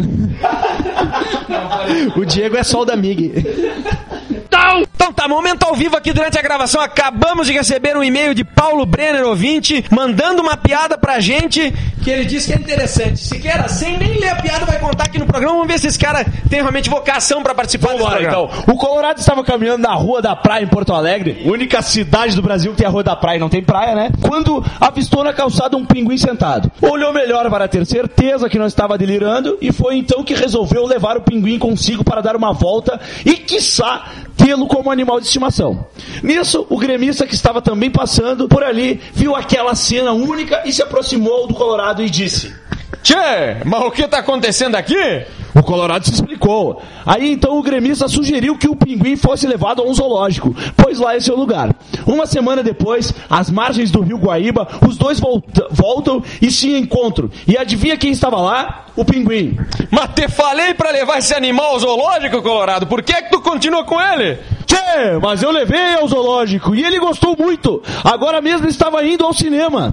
O Diego é sol da Mig. Então tá, momento ao vivo aqui durante a gravação. Acabamos de receber um e-mail de Paulo Brenner, ouvinte, mandando uma piada pra gente que ele disse que é interessante. Siqueira, sem nem ler a piada, vai contar aqui no programa. Vamos ver se esse cara tem realmente vocação pra participar desse Vambora, programa. então. O Colorado estava caminhando na Rua da Praia em Porto Alegre, única cidade do Brasil que tem a Rua da Praia e não tem praia, né? Quando avistou na calçada um pinguim sentado. Olhou melhor para ter certeza que não estava delirando e foi então que resolveu levar o pinguim consigo para dar uma volta e, quiçá, tê-lo como animal de estimação. Nisso, o gremista que estava também passando por ali viu aquela cena única e se aproximou do Colorado e disse: Tchê, mas o que tá acontecendo aqui? O Colorado se explicou. Aí então o gremista sugeriu que o pinguim fosse levado a um zoológico, pois lá é seu lugar. Uma semana depois, às margens do rio Guaíba, os dois volta- voltam e se encontram. E adivinha quem estava lá? O pinguim. Mas te falei pra levar esse animal ao zoológico, Colorado. Por que é que tu continua com ele? Tchê, mas eu levei ao zoológico e ele gostou muito. Agora mesmo estava indo ao cinema.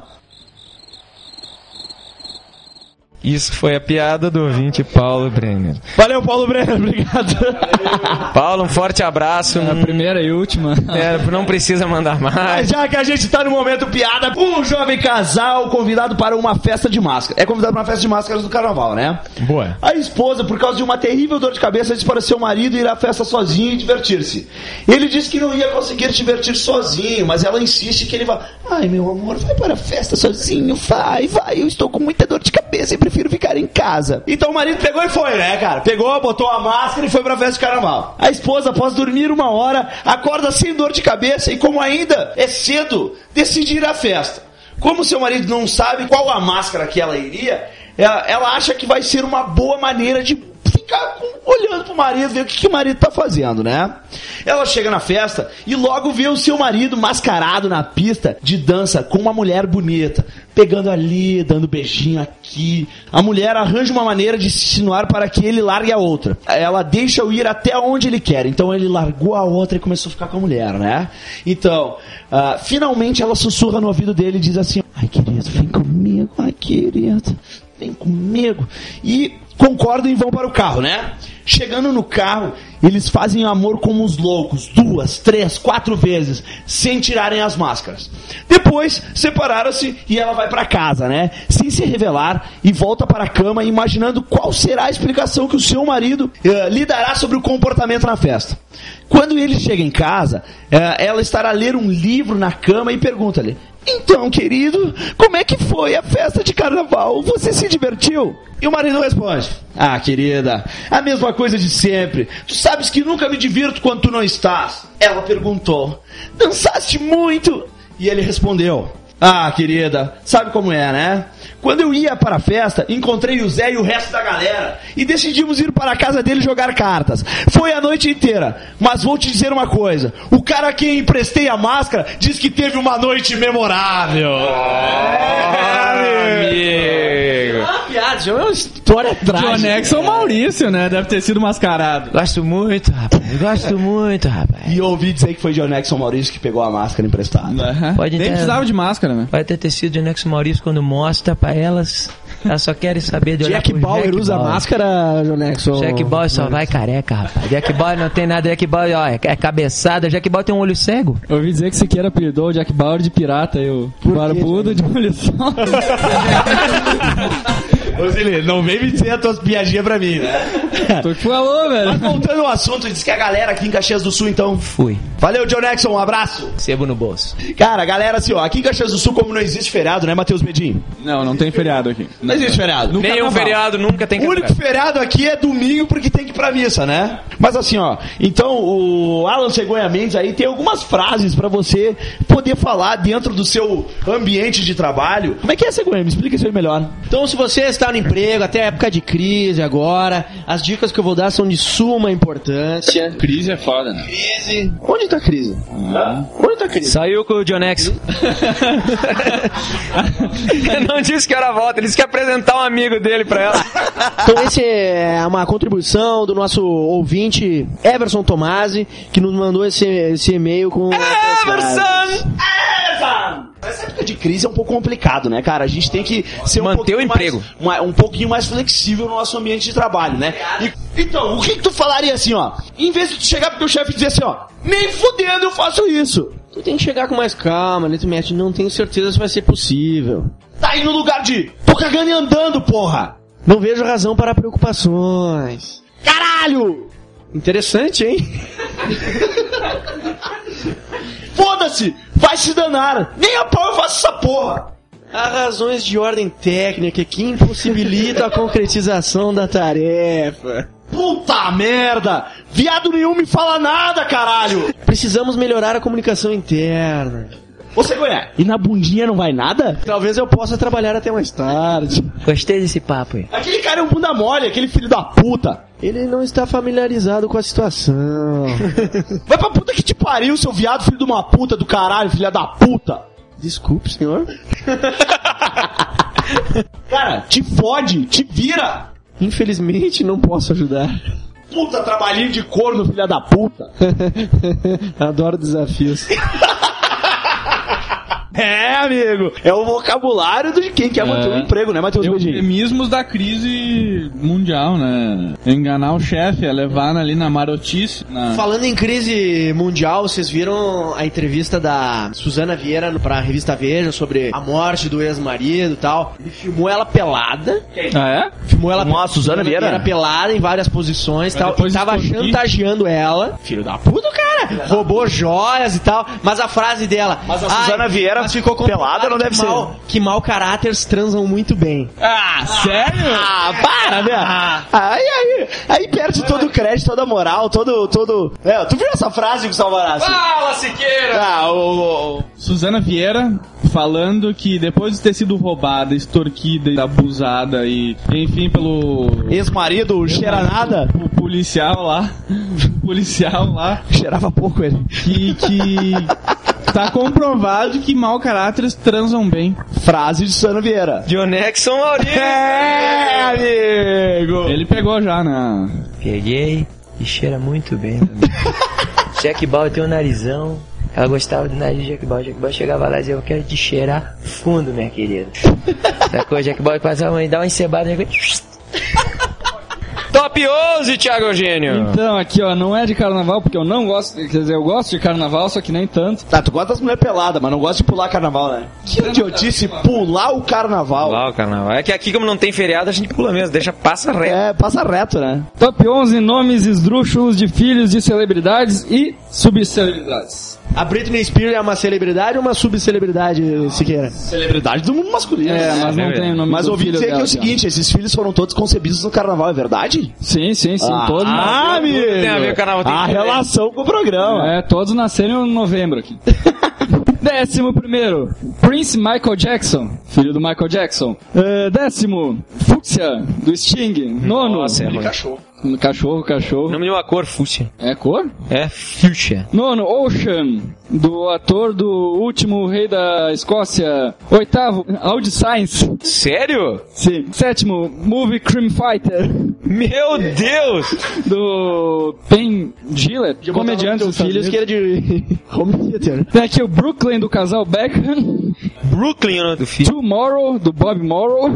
Isso foi a piada do ouvinte Paulo Brenner. Valeu, Paulo Brenner, obrigado. Paulo, um forte abraço. A primeira e última. É, não precisa mandar Mas mais. já que a gente tá no momento piada, um jovem casal convidado para uma festa de máscara. É convidado para uma festa de máscaras do carnaval, né? Boa. A esposa, por causa de uma terrível dor de cabeça, disse para seu marido ir à festa sozinho e divertir-se. Ele disse que não ia conseguir divertir sozinho, mas ela insiste que ele vá. Ai, meu amor, vai para a festa sozinho, vai, vai, eu estou com muita dor de cabeça e prefiro ficar em casa. Então o marido pegou e foi, né, cara? Pegou, botou a máscara e foi pra festa de carnaval. A esposa, após dormir uma hora, acorda sem dor de cabeça e, como ainda é cedo, decide ir à festa. Como seu marido não sabe qual a máscara que ela iria, ela, ela acha que vai ser uma boa maneira de ficar olhando pro marido, ver o que, que o marido tá fazendo, né? Ela chega na festa e logo vê o seu marido mascarado na pista de dança com uma mulher bonita, pegando ali, dando beijinho aqui. A mulher arranja uma maneira de se insinuar para que ele largue a outra. Ela deixa-o ir até onde ele quer. Então ele largou a outra e começou a ficar com a mulher, né? Então, uh, finalmente ela sussurra no ouvido dele e diz assim: ai, querido, vem comigo, ai, querido, vem comigo. E concordam e vão para o carro, né? Chegando no carro, eles fazem amor como os loucos, duas, três, quatro vezes, sem tirarem as máscaras. Depois, separaram-se e ela vai para casa, né? Sem se revelar, e volta para a cama, imaginando qual será a explicação que o seu marido uh, lhe dará sobre o comportamento na festa. Quando ele chega em casa, uh, ela estará a ler um livro na cama e pergunta-lhe: então, querido, como é que foi a festa de carnaval? Você se divertiu? E o marido responde: ah, querida, a mesma coisa de sempre. Tu sabes que nunca me divirto quando tu não estás. Ela perguntou: dançaste muito? E ele respondeu: ah, querida, sabe como é, né? Quando eu ia para a festa, encontrei o Zé e o resto da galera e decidimos ir para a casa dele jogar cartas. Foi a noite inteira, mas vou te dizer uma coisa: o cara a quem emprestei a máscara diz que teve uma noite memorável. É, amigo. Ah, piada, isso é uma história trágica. John Nexon Maurício, né? Deve ter sido mascarado. Gosto muito, rapaz. Gosto muito, rapaz. E eu ouvi dizer que foi John Nexon Maurício que pegou a máscara emprestada. Uhum. Pode Nem ter- precisava de máscara, né? Pode ter sido o Nexo Maurício quando mostra pra elas. Elas só querem saber de olhar Jack pro Bauer Jack usa Bauer. máscara, Jonexon? Jack Bauer só vai careca, rapaz. Jack Bauer não tem nada. Jack Bauer, ó, é é cabeçada. Jack Bauer tem um olho cego. Eu ouvi dizer que Siqueira apelidou o Jack Bauer de pirata, eu. Barbudo de olho só. Ô, Zilê, não vem me dizer as tuas piadinhas pra mim, né? Tu que falou, velho. Mas voltando ao assunto, diz que a galera aqui em Caxias do Sul, então... Fui. Valeu, John Nexon, um abraço. Sebo no bolso. Cara, galera, assim, ó, aqui em Caxias do Sul, como não existe feriado, né, Matheus Bedinho? Não, não tem feriado aqui. Não existe feriado. Nenhum feriado nunca tem O único feriado aqui é domingo porque tem que ir pra missa, né? Mas assim, ó, então o Alan Cegonha Mendes aí tem algumas frases pra você poder falar dentro do seu ambiente de trabalho. Como é que é, Cegonha? Me explica isso aí melhor. Então, se você está no emprego, até a época de crise agora, as dicas que eu vou dar são de suma importância. Crise é foda, né? Crise. Onde tá a crise? Ah. Onde tá a crise? Saiu com o John Nexon. Não disse que era volta, ele disse que ia apresentar um amigo dele pra ela. Então, esse é uma contribuição do nosso ouvinte Everson Tomasi, que nos mandou esse, esse e-mail com... Everson! Essa época de crise é um pouco complicado, né, cara? A gente tem que ser um Manter pouquinho o emprego. mais, um pouquinho mais flexível no nosso ambiente de trabalho, né? E, então, o que, que tu falaria assim, ó? Em vez de tu chegar pro teu chefe e dizer assim, ó, nem fudendo eu faço isso. Tu tem que chegar com mais calma, né? Tu mete, não tenho certeza se vai ser possível. Tá aí no lugar de, tô cagando e andando, porra. Não vejo razão para preocupações. Caralho! Interessante, hein? Foda-se! Vai se danar! Nem a pau eu faço essa porra! Há razões de ordem técnica que impossibilitam a concretização da tarefa. Puta merda! Viado nenhum me fala nada, caralho! Precisamos melhorar a comunicação interna. Você conhece? E na bundinha não vai nada? Talvez eu possa trabalhar até mais tarde. Gostei desse papo aí. Aquele cara é um bunda mole, aquele filho da puta. Ele não está familiarizado com a situação. Vai pra puta que te pariu, seu viado, filho de uma puta do caralho, filha da puta. Desculpe, senhor. Cara, te fode, te vira. Infelizmente, não posso ajudar. Puta trabalhinho de corno, filha da puta. Adoro desafios. É, amigo, é o vocabulário de quem quer manter o emprego, né, Matheus Bedinho? Eufemismos da crise mundial, né? Enganar o chefe, é levar ali na marotice. Na... Falando em crise mundial, vocês viram a entrevista da Suzana Vieira pra revista Veja sobre a morte do ex-marido e tal. Ele filmou ela pelada. Ah, é? Filmou ela Uma Suzana Vieira? pelada em várias posições e tal. E tava extorquir. chantageando ela. Filho da puta, cara. Roubou joias e tal. Mas a frase dela... Mas a Suzana Vieira Mas ficou pelada não deve que ser. mal, que mal caráteres transam muito bem. Ah, sério? Ah, para, né? Aí, aí, aí perde todo o crédito, toda a moral, todo, todo... É, tu viu essa frase, Gustavo Barassi? Fala, Siqueira! Ah, o... o... Suzana Vieira falando que depois de ter sido roubada, extorquida e abusada e, enfim, pelo... Ex-marido, o cheira nada. O policial lá, o policial lá... Cheirava pouco ele. Que, que tá comprovado que mau caráteres transam bem. Frase de Suzana Vieira. Dionexon Maurício! É, amigo! Ele pegou já, né? Peguei e cheira muito bem, meu amigo. Jack Bauer tem um narizão. Ela gostava do nariz de Jack Bauer. Jack Bauer chegava lá e dizia: eu quero te cheirar fundo, minha querida. Sacou? Jack Bauer passava e dá uma encebada. Top onze, Thiago Eugênio! Então, aqui, ó, não é de carnaval, porque eu não gosto, quer dizer, eu gosto de carnaval, só que nem tanto. Tá, tu gosta das mulheres peladas, mas não gosta de pular carnaval, né? Que idiotice, pular o carnaval. Pular o carnaval. É que aqui, como não tem feriado, a gente pula mesmo, deixa, passa reto. É, passa reto, né? Top onze nomes esdrúxulos de filhos de celebridades e subcelebridades. A Britney Spears é uma celebridade ou uma subcelebridade, Siqueira? Celebridade do mundo masculino. É, né? mas não tem o nome Mas do ouvi filho dizer que é dela, o seguinte, esses filhos foram todos concebidos no carnaval, é verdade? Sim, sim, sim, Ah, todos. ah, amigo! Tem a ver com o carnaval. Tem A que ver. relação com o programa. É, todos nasceram em novembro aqui. Décimo primeiro, Prince Michael Jackson, filho do Michael Jackson. Uh, décimo, Fúcsia, do Sting. Nono, Nossa, é ruim. Cachorro. cachorro, cachorro. Nome de uma cor, fúcsia. É cor? É fuchsia. Nono, Ocean, do ator do último rei da Escócia. Oitavo, Audi Sainz. Sério? Sim. Sétimo, Movie Cream Fighter, Meu Deus! do Ben Gillette, comediante dos filhos que era de home theater. Tem aqui o Brooklyn, do casal Beckham. Brooklyn é o nome do filho. Tomorrow, do Bob Morrow.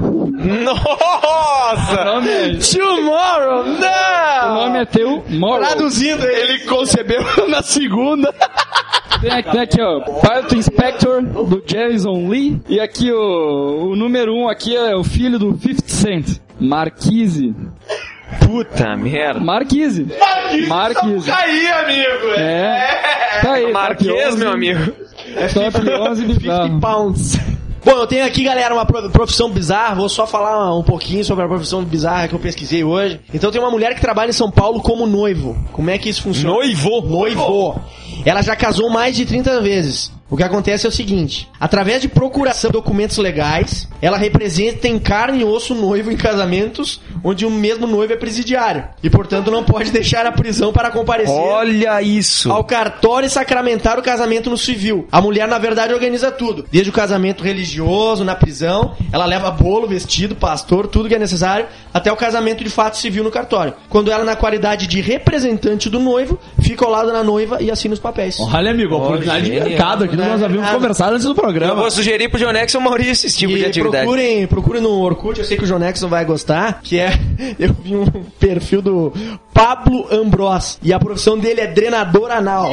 Nossa! O nome é... Tomorrow, não! O nome é teu Morrow. Traduzindo, ele concebeu na segunda. Tem aqui, tem aqui, ó, Pilot Inspector, do Jason Lee. E aqui, o, o número um aqui é o filho do fifty Cent, Marquise. Puta merda. Marquise. Marquise. Tá aí, amigo. É. Tá aí, Marquês, meu amigo. É top onze bizarro. Pounds. Bom, eu tenho aqui, galera, uma profissão bizarra. Vou só falar um pouquinho sobre a profissão bizarra que eu pesquisei hoje. Então tem uma mulher que trabalha em São Paulo como noivo. Como é que isso funciona? Noivo? Noivo. Ela já casou mais de trinta vezes. O que acontece é o seguinte: através de procuração de documentos legais, ela representa em carne e osso o noivo em casamentos onde o mesmo noivo é presidiário e, portanto, não pode deixar a prisão para comparecer Olha isso. ao cartório e sacramentar o casamento no civil. A mulher, na verdade, organiza tudo. Desde o casamento religioso, na prisão, ela leva bolo, vestido, pastor, tudo que é necessário, até o casamento de fato civil no cartório. Quando ela, na qualidade de representante do noivo, fica ao lado da noiva e assina os papéis. Olha, amigo, oportunidade de genial. mercado aqui nós havíamos nada. conversado antes do Eu programa. vou sugerir pro Jonexon Maurício esse tipo de E atividade. procurem, procurem no Orkut, eu sei que o Jonexon vai gostar, que é, eu vi um perfil do Pablo Ambros, e a profissão dele é drenador anal.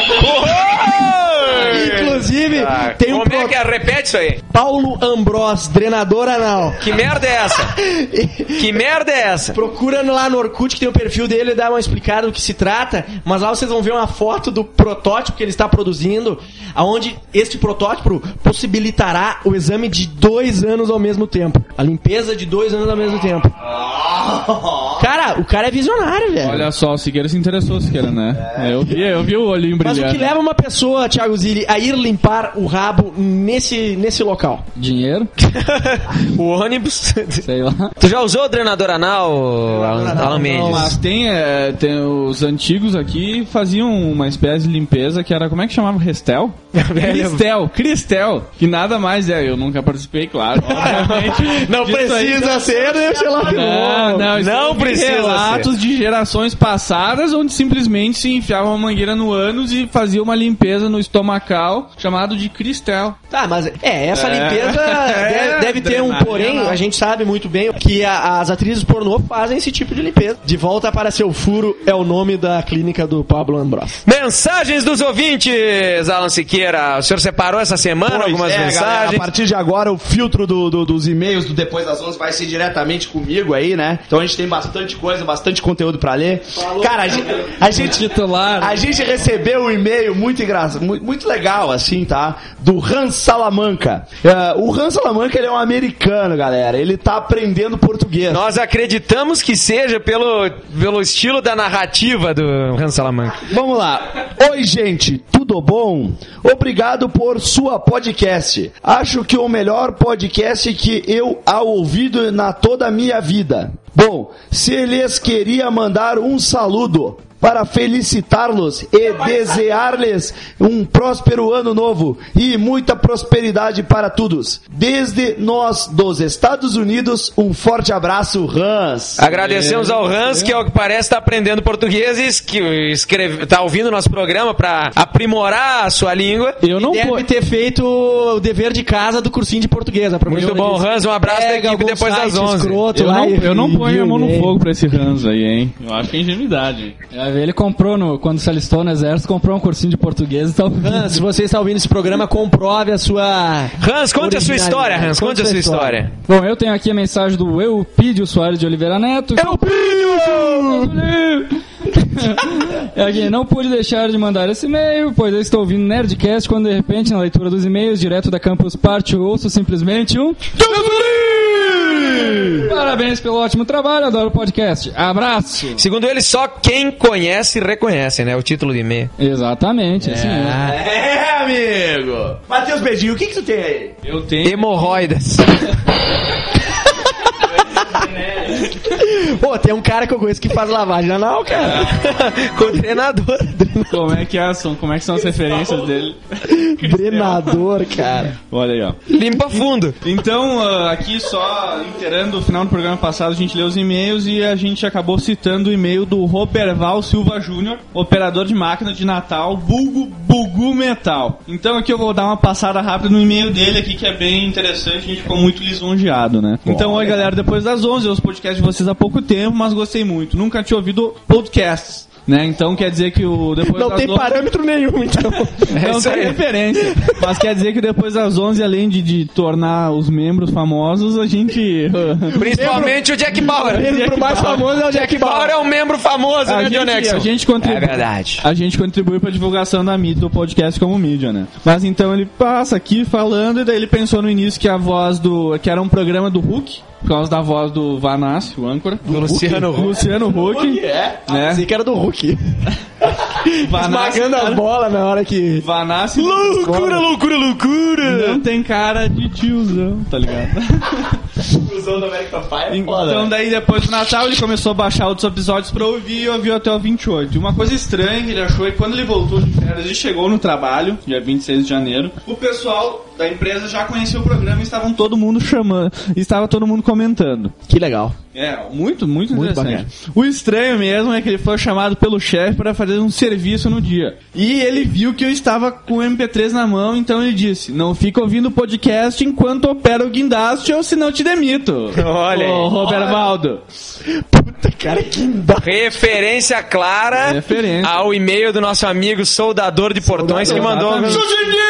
Inclusive, Ah, tem um como é pro... que é? Repete isso aí. Paulo Ambros, drenador anal. Que merda é essa? Que merda é essa? Procura lá no Orkut que tem o perfil dele, dá uma explicada do que se trata, mas lá vocês vão ver uma foto do protótipo que ele está produzindo, aonde este protótipo possibilitará o exame de dois anos ao mesmo tempo. A limpeza de dois anos ao mesmo tempo. Cara, o cara é visionário, velho. Olha só, o Siqueira se interessou, Siqueira, né? É, eu, vi, eu vi o olhinho Mas brilhando. o que leva uma pessoa, Thiago Zilli, a ir limpar o rabo nesse, nesse local? Dinheiro, O ônibus. sei lá. Tu já usou o drenador anal, Alan, Alan Mendes? Mas tem, é, tem os antigos aqui faziam uma espécie de limpeza que era, como é que chamava? Restel? Cristel, Cristel, que nada mais é, eu nunca participei, claro, obviamente. Não Disso precisa aí, ser, deixa lá. Não, não, isso Não eu vi precisa relatos de gerações passadas onde simplesmente se enfiava uma mangueira no ânus e fazia uma limpeza no estomacal chamado de Cristel. Tá, mas é, essa É. limpeza É, deve, deve ter um drenagem porém, anal. a gente sabe muito bem que a- as atrizes pornô fazem esse tipo de limpeza. De volta para seu furo é o nome da clínica do Pablo Ambros. Mensagens dos ouvintes, Alan Siqueira. O senhor separou essa semana Pois algumas é, galera, mensagens? a partir de agora o filtro do, do- dos e-mails do Depois das onze vai ser diretamente comigo aí, né? Então a gente tem bastante bastante coisa, bastante conteúdo pra ler. Cara, a gente, a gente, Titular. a gente recebeu um e-mail muito engraçado, muito, muito legal, assim, tá? Do Hans Salamanca. Uh, o Hans Salamanca, ele é um americano, galera. Ele tá aprendendo português. Nós acreditamos que seja pelo, pelo estilo da narrativa do Hans Salamanca. Vamos lá. Oi, gente, tudo bom? Obrigado por sua podcast. Acho que o melhor podcast que eu há ouvido na toda a minha vida. Bom, se eles queria mandar um saludo para felicitá-los e desejar-lhes um próspero ano novo e muita prosperidade para todos. Desde nós dos Estados Unidos, um forte abraço, Hans. Agradecemos ao Hans, que ao que parece está aprendendo português, que escreve, tá ouvindo nosso programa para aprimorar a sua língua. Eu não Deve po- ter feito o dever de casa do cursinho de português. A professora Muito bom, disse, Hans, um abraço da pega equipe algum depois das site onze. escroto Eu lá não, e- eu não e ponho a mão no e-mail. fogo pra esse Hans aí, hein? Eu acho que é ingenuidade, hein? Ele comprou, no, quando se alistou no exército, comprou um cursinho de português e tá ouvindo. Hans, se você está ouvindo esse programa, comprove a sua... Hans, conte a sua história, Hans, conte a sua história. Bom, eu tenho aqui a mensagem do Eupídio Soares de Oliveira Neto. Eupídio! É aqui, não pude deixar de mandar esse e-mail, pois eu estou ouvindo Nerdcast quando de repente, na leitura dos e-mails, direto da Campus Party, eu ouço simplesmente um... Parabéns pelo ótimo trabalho, adoro o podcast. Abraço! Segundo ele, só quem conhece reconhece, né? O título de e-mail. Exatamente, assim mesmo. É, amigo. Matheus Beijinho, o que que tu tem aí? Eu tenho... Hemorroidas. Pô, tem um cara que eu conheço que faz lavagem anal, cara. Com o treinador. Como é que é, são, como é que são as referências dele? Treinador, cara. Olha aí, ó. Limpa fundo. Então, uh, aqui só inteirando o final do programa passado, a gente leu os e-mails e a gente acabou citando o e-mail do Roberval Silva Júnior, operador de máquina de Natal, vulgo Bugu Metal. Então aqui eu vou dar uma passada rápida no e-mail dele aqui, que é bem interessante, a gente ficou muito lisonjeado, né? Então, oi galera, depois das onze, eu os podcasts de vocês há pouco tempo, mas gostei muito. Nunca tinha ouvido podcasts. Né? Então quer dizer que o depois Não das tem onze... parâmetro nenhum, então. Não tem referência. Mas quer dizer que depois das onze, além de, de tornar os membros famosos, a gente... Principalmente o Jack Bauer. O membro mais famoso é o Jack Bauer. Bauer é um membro famoso, a né, gente, Dionexon? a gente contribui, É verdade. A gente contribui pra divulgação da mídia, do podcast como mídia, né? Mas então ele passa aqui falando, e daí ele pensou no início que a voz do... que era um programa do Hulk, por causa da voz do Vanassi, o âncora. Do Luciano Huck. Luciano Huck. É? Né? Pensei que era do Hulk. Vanassi, Esmagando a bola na hora que... Vanassi... Loucura, loucura, loucura! Não tem cara de tiozão, tá ligado? Tiozão do American Pie é foda, Então né? daí depois do Natal ele começou a baixar outros episódios pra ouvir e ouviu até o vinte e oito. E uma coisa estranha que ele achou é que quando ele voltou de férias e chegou no trabalho, dia vinte e seis de janeiro, o pessoal da empresa já conhecia o programa e estavam todo mundo chamando, estava todo mundo comentando. Que legal. É, muito, muito, Muito interessante. O estranho mesmo é que ele foi chamado pelo chefe para fazer um serviço no dia. E ele viu que eu estava com o M P três na mão, então ele disse: não fica ouvindo o podcast enquanto opera o guindaste ou senão te demito. Olha aí. Ô, Robervaldo. Puta, cara, que dá. Referência clara Referência. ao e-mail do nosso amigo soldador de portões que mandou... Exatamente.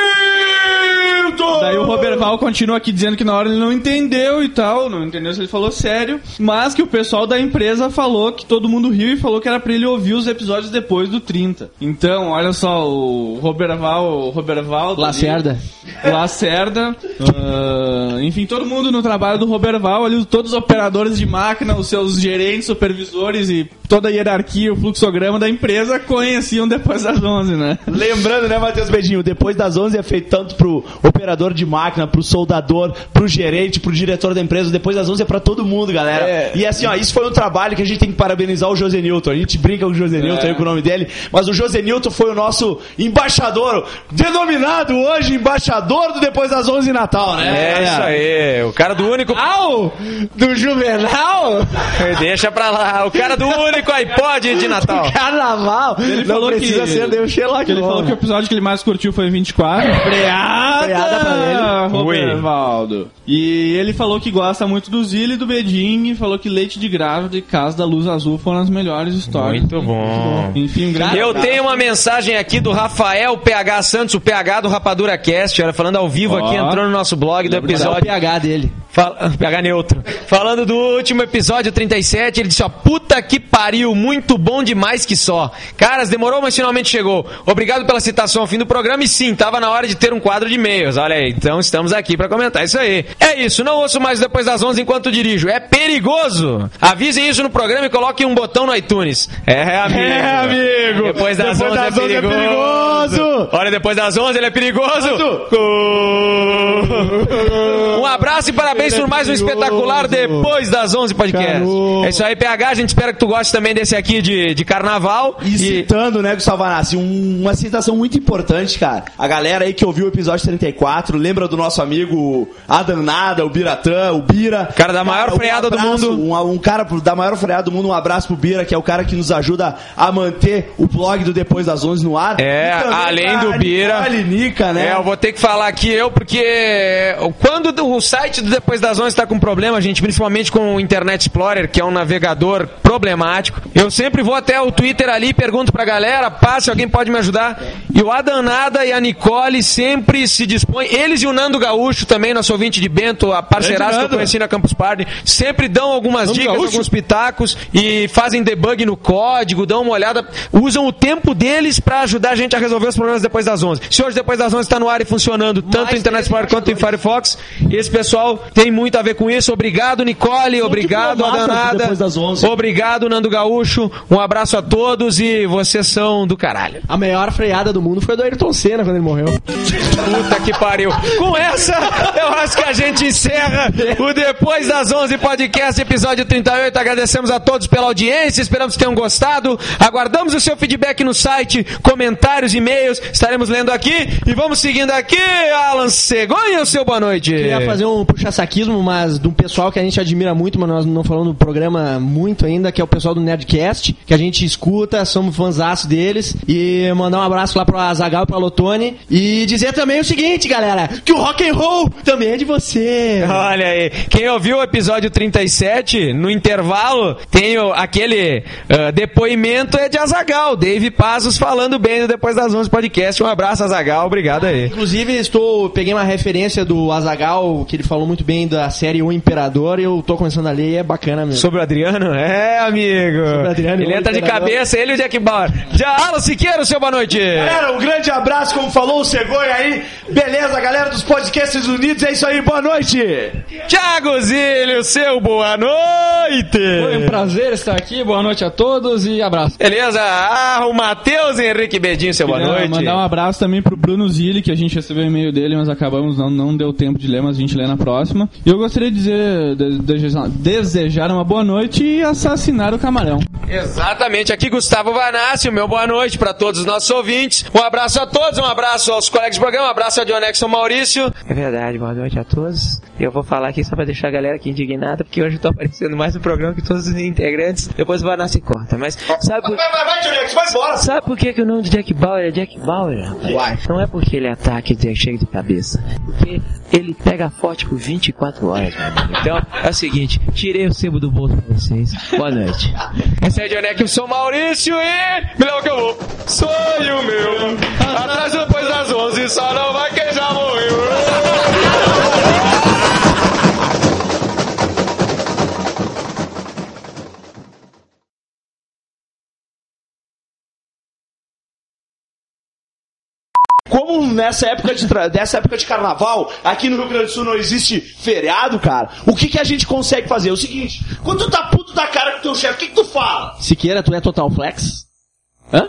Daí o Roberval continua aqui dizendo que na hora ele não entendeu e tal, não entendeu se ele falou sério, mas que o pessoal da empresa falou que todo mundo riu e falou que era pra ele ouvir os episódios depois do trinta. Então, olha só, o Roberval, o Roberval... Lacerda. Lacerda, uh, enfim, todo mundo no trabalho do Roberval, ali, todos os operadores de máquina, os seus gerentes, supervisores e toda a hierarquia, o fluxograma da empresa conheciam depois das onze, né? Lembrando, né, Matheus Beijinho, depois das onze é feito tanto pro operador de máquina, pro soldador, pro gerente, pro diretor da empresa, depois das onze é pra todo mundo, galera. É. E assim, ó, isso foi um trabalho que a gente tem que parabenizar o José Newton. A gente brinca com o José Newton aí com o nome dele, mas o José Newton foi o nosso embaixador, denominado hoje embaixador do Depois das onze Natal, né? É isso aí, o cara do único... Au! Do Juvenal? Deixa pra lá, o cara do único iPod de Natal. Carnaval. Ele não falou precisa que, ser Deus Sherlock que ele falou que o episódio que ele mais curtiu foi vinte e quatro. Freada! Freada pra ele. Robervaldo. E ele falou que gosta muito do Zilli e do Bedin, falou que Leite de Grávida e Casa da Luz Azul foram as melhores histórias. Muito bom. Enfim, um grande Eu abraço. tenho uma mensagem aqui do Rafael P H Santos, o P H do Rapadura Cast, olha, falando ao vivo Ó. aqui, entrou no nosso blog do Esse é o episódio. P H dele. Fala, P H neutro. Falando do último episódio trinta e sete, ele disse, ó, puta que pariu, muito bom demais que só. Caras, demorou, mas finalmente chegou. Obrigado pela citação ao fim do programa e sim, tava na hora de ter um quadro de e-mails. Olha aí, então estamos aqui pra comentar isso aí. É isso, não ouço mais depois das onze enquanto dirijo. É perigoso. Avisem isso no programa e coloquem um botão no iTunes. É, amigo. É, amigo. Depois das, depois onze, das é, onze perigoso. é perigoso. Olha, depois das onze ele é perigoso. Um abraço e parabéns por mais um espetacular Depois das onze podcast. Caramba. É isso aí, P H. A gente espera que tu goste também desse aqui de, de carnaval. E, e... citando, né, Gustavo Anassi, um, uma citação muito importante, cara. A galera aí que ouviu o episódio trinta e quatro, lembra do nosso amigo Adanada, o Biratã, o Bira. Cara da maior cara, freada um abraço, do mundo. Um, um cara da maior freada do mundo, um abraço pro Bira, que é o cara que nos ajuda a manter o blog do Depois das onze no ar. É, além do Bira. Nica, né? É, eu vou ter que falar aqui eu, porque quando o site do Depois das onze está com problema, gente, principalmente com o Internet Explorer, que é um navegador problemático, eu sempre vou até o Twitter ali e pergunto pra galera, pá, se alguém pode me ajudar. E o Adanada e a Nicole sempre se dispõem, eles e o Nando Gaúcho também, nosso ouvinte de Bento, a parceiraça que eu conheci na Campus Party, sempre dão algumas Nando dicas, Gaúcho. alguns pitacos e fazem debug no código, dão uma olhada, usam o tempo deles pra ajudar a gente a resolver os problemas depois das onze. Se hoje Depois das onze está no ar e funcionando, tanto no Internet Explorer quanto em Firefox, esse pessoal tem muito a ver com isso. Obrigado, Nicole. Sou obrigado, Adanada. Obrigado, Nando Gaúcho. Um abraço a todos e vocês são do caralho. A maior freada do mundo foi do Ayrton Senna quando ele morreu. Puta que pariu. Com essa, eu acho que a gente encerra o Depois das onze podcast, episódio trinta e oito. Agradecemos a todos pela audiência. Esperamos que tenham gostado. Aguardamos o seu feedback no site, comentários, e-mails. Estaremos lendo aqui. E vamos seguindo aqui. Alan Cegonha, o seu boa noite. Queria fazer um puxa-saquismo, mas de um pessoal que a gente admira muito, mas nós não falamos do programa muito ainda, que é o pessoal do Nerdcast, que a gente escuta, somos fãzaço deles, e mandar um abraço lá pro Azaghal e pro Lotone, e dizer também o seguinte, galera, que o rock and roll também é de você. Olha aí, quem ouviu o episódio trinta e sete, no intervalo, tem o, aquele uh, depoimento é de Azaghal, Dave Pazos falando bem do Depois das onze podcast. Um abraço, Azaghal, obrigado aí. Inclusive, estou, peguei uma referência do Azaghal, que ele falou muito bem da série O Imperador, e eu tô começando a ler e é bacana mesmo. Sobre o Adriano? É, amigo. Sobre o Adriano. Ele entra de cabeça, ele e o Jack Bauer. Já, Alan Siqueira, seu boa noite. Galera, um grande abraço, como falou o Cegonha aí. Beleza, galera dos podcasts unidos, é isso aí, boa noite. Thiago Zílio, seu boa noite. Foi um prazer estar aqui, boa noite a todos e abraço. Beleza, ah, o Matheus Henrique Bedinho, seu boa Queria noite. Mandar um abraço também pro Bruno Zilli, que a gente recebeu o e-mail dele, mas acabamos, não, não deu tempo de ler, mas a gente lê na próxima. E eu gostaria de dizer, de, de, desejar uma boa noite e assassinar o camarão. Exatamente, aqui Gustavo Vanassi, meu boa noite para todos os nossos ouvintes. Um abraço a todos, um abraço aos colegas de programa, um abraço ao Dionexon Maurício. É verdade, boa noite a todos. Eu vou falar aqui só pra deixar a galera aqui indignada, porque hoje eu tô aparecendo mais no programa que todos os integrantes. Depois o Vanassi corta, mas sabe por... Vai, vai, vai, Dionexon, vai embora! Sabe por que, que o nome de Jack Bauer é Jack Bauer, rapaz? Não é porque ele ataca e chega de cabeça, porque ele pega forte por vinte e quatro horas, meu amigo. Então, é o seguinte, tirei o sebo do bolso pra vocês. Boa noite. Esse é o Dionexon Maurício e... Me leva que eu vou. Sonho meu, atrás depois das onze, só não vai quem já morreu. Como nessa época de tra... dessa época de carnaval, aqui no Rio Grande do Sul não existe feriado, cara, o que, que a gente consegue fazer? É o seguinte, quando tu tá puto da cara com teu chefe, o que, que tu fala? Siqueira, tu é Total Flex? Hã?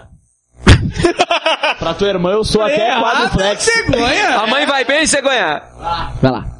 Pra tua irmã eu sou é, até quadro flex. A mãe vai bem, Cegonha. Vai lá.